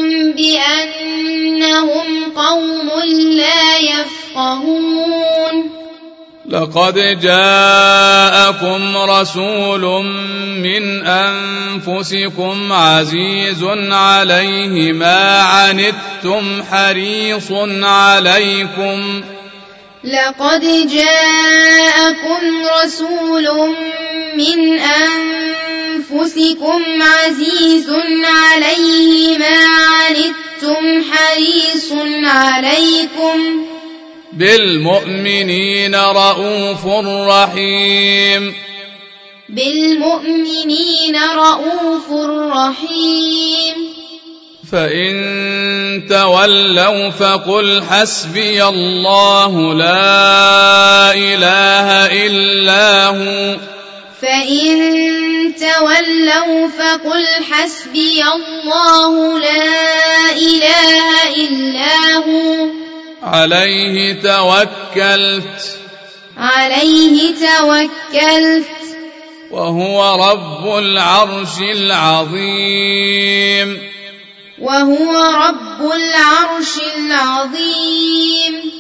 بأنهم قوم لا يفقهون
لقد جاءكم رسول من أنفسكم عزيز عليه ما عنتم حريص عليكم
لقد جاءكم رسول من أنفسكم عزيز عليه ما عنتم حريص عليكم
بالمؤمنين رؤوف رحيم
بالمؤمنين رؤوف رحيم
فإن تولوا فقل حسبي الله لا إله إلا هو
فإن تولوا فقل حسبي الله لا إله إلا هو
عليه توكلت
عليه توكلت
وهو رب العرش العظيم
وهو رب العرش العظيم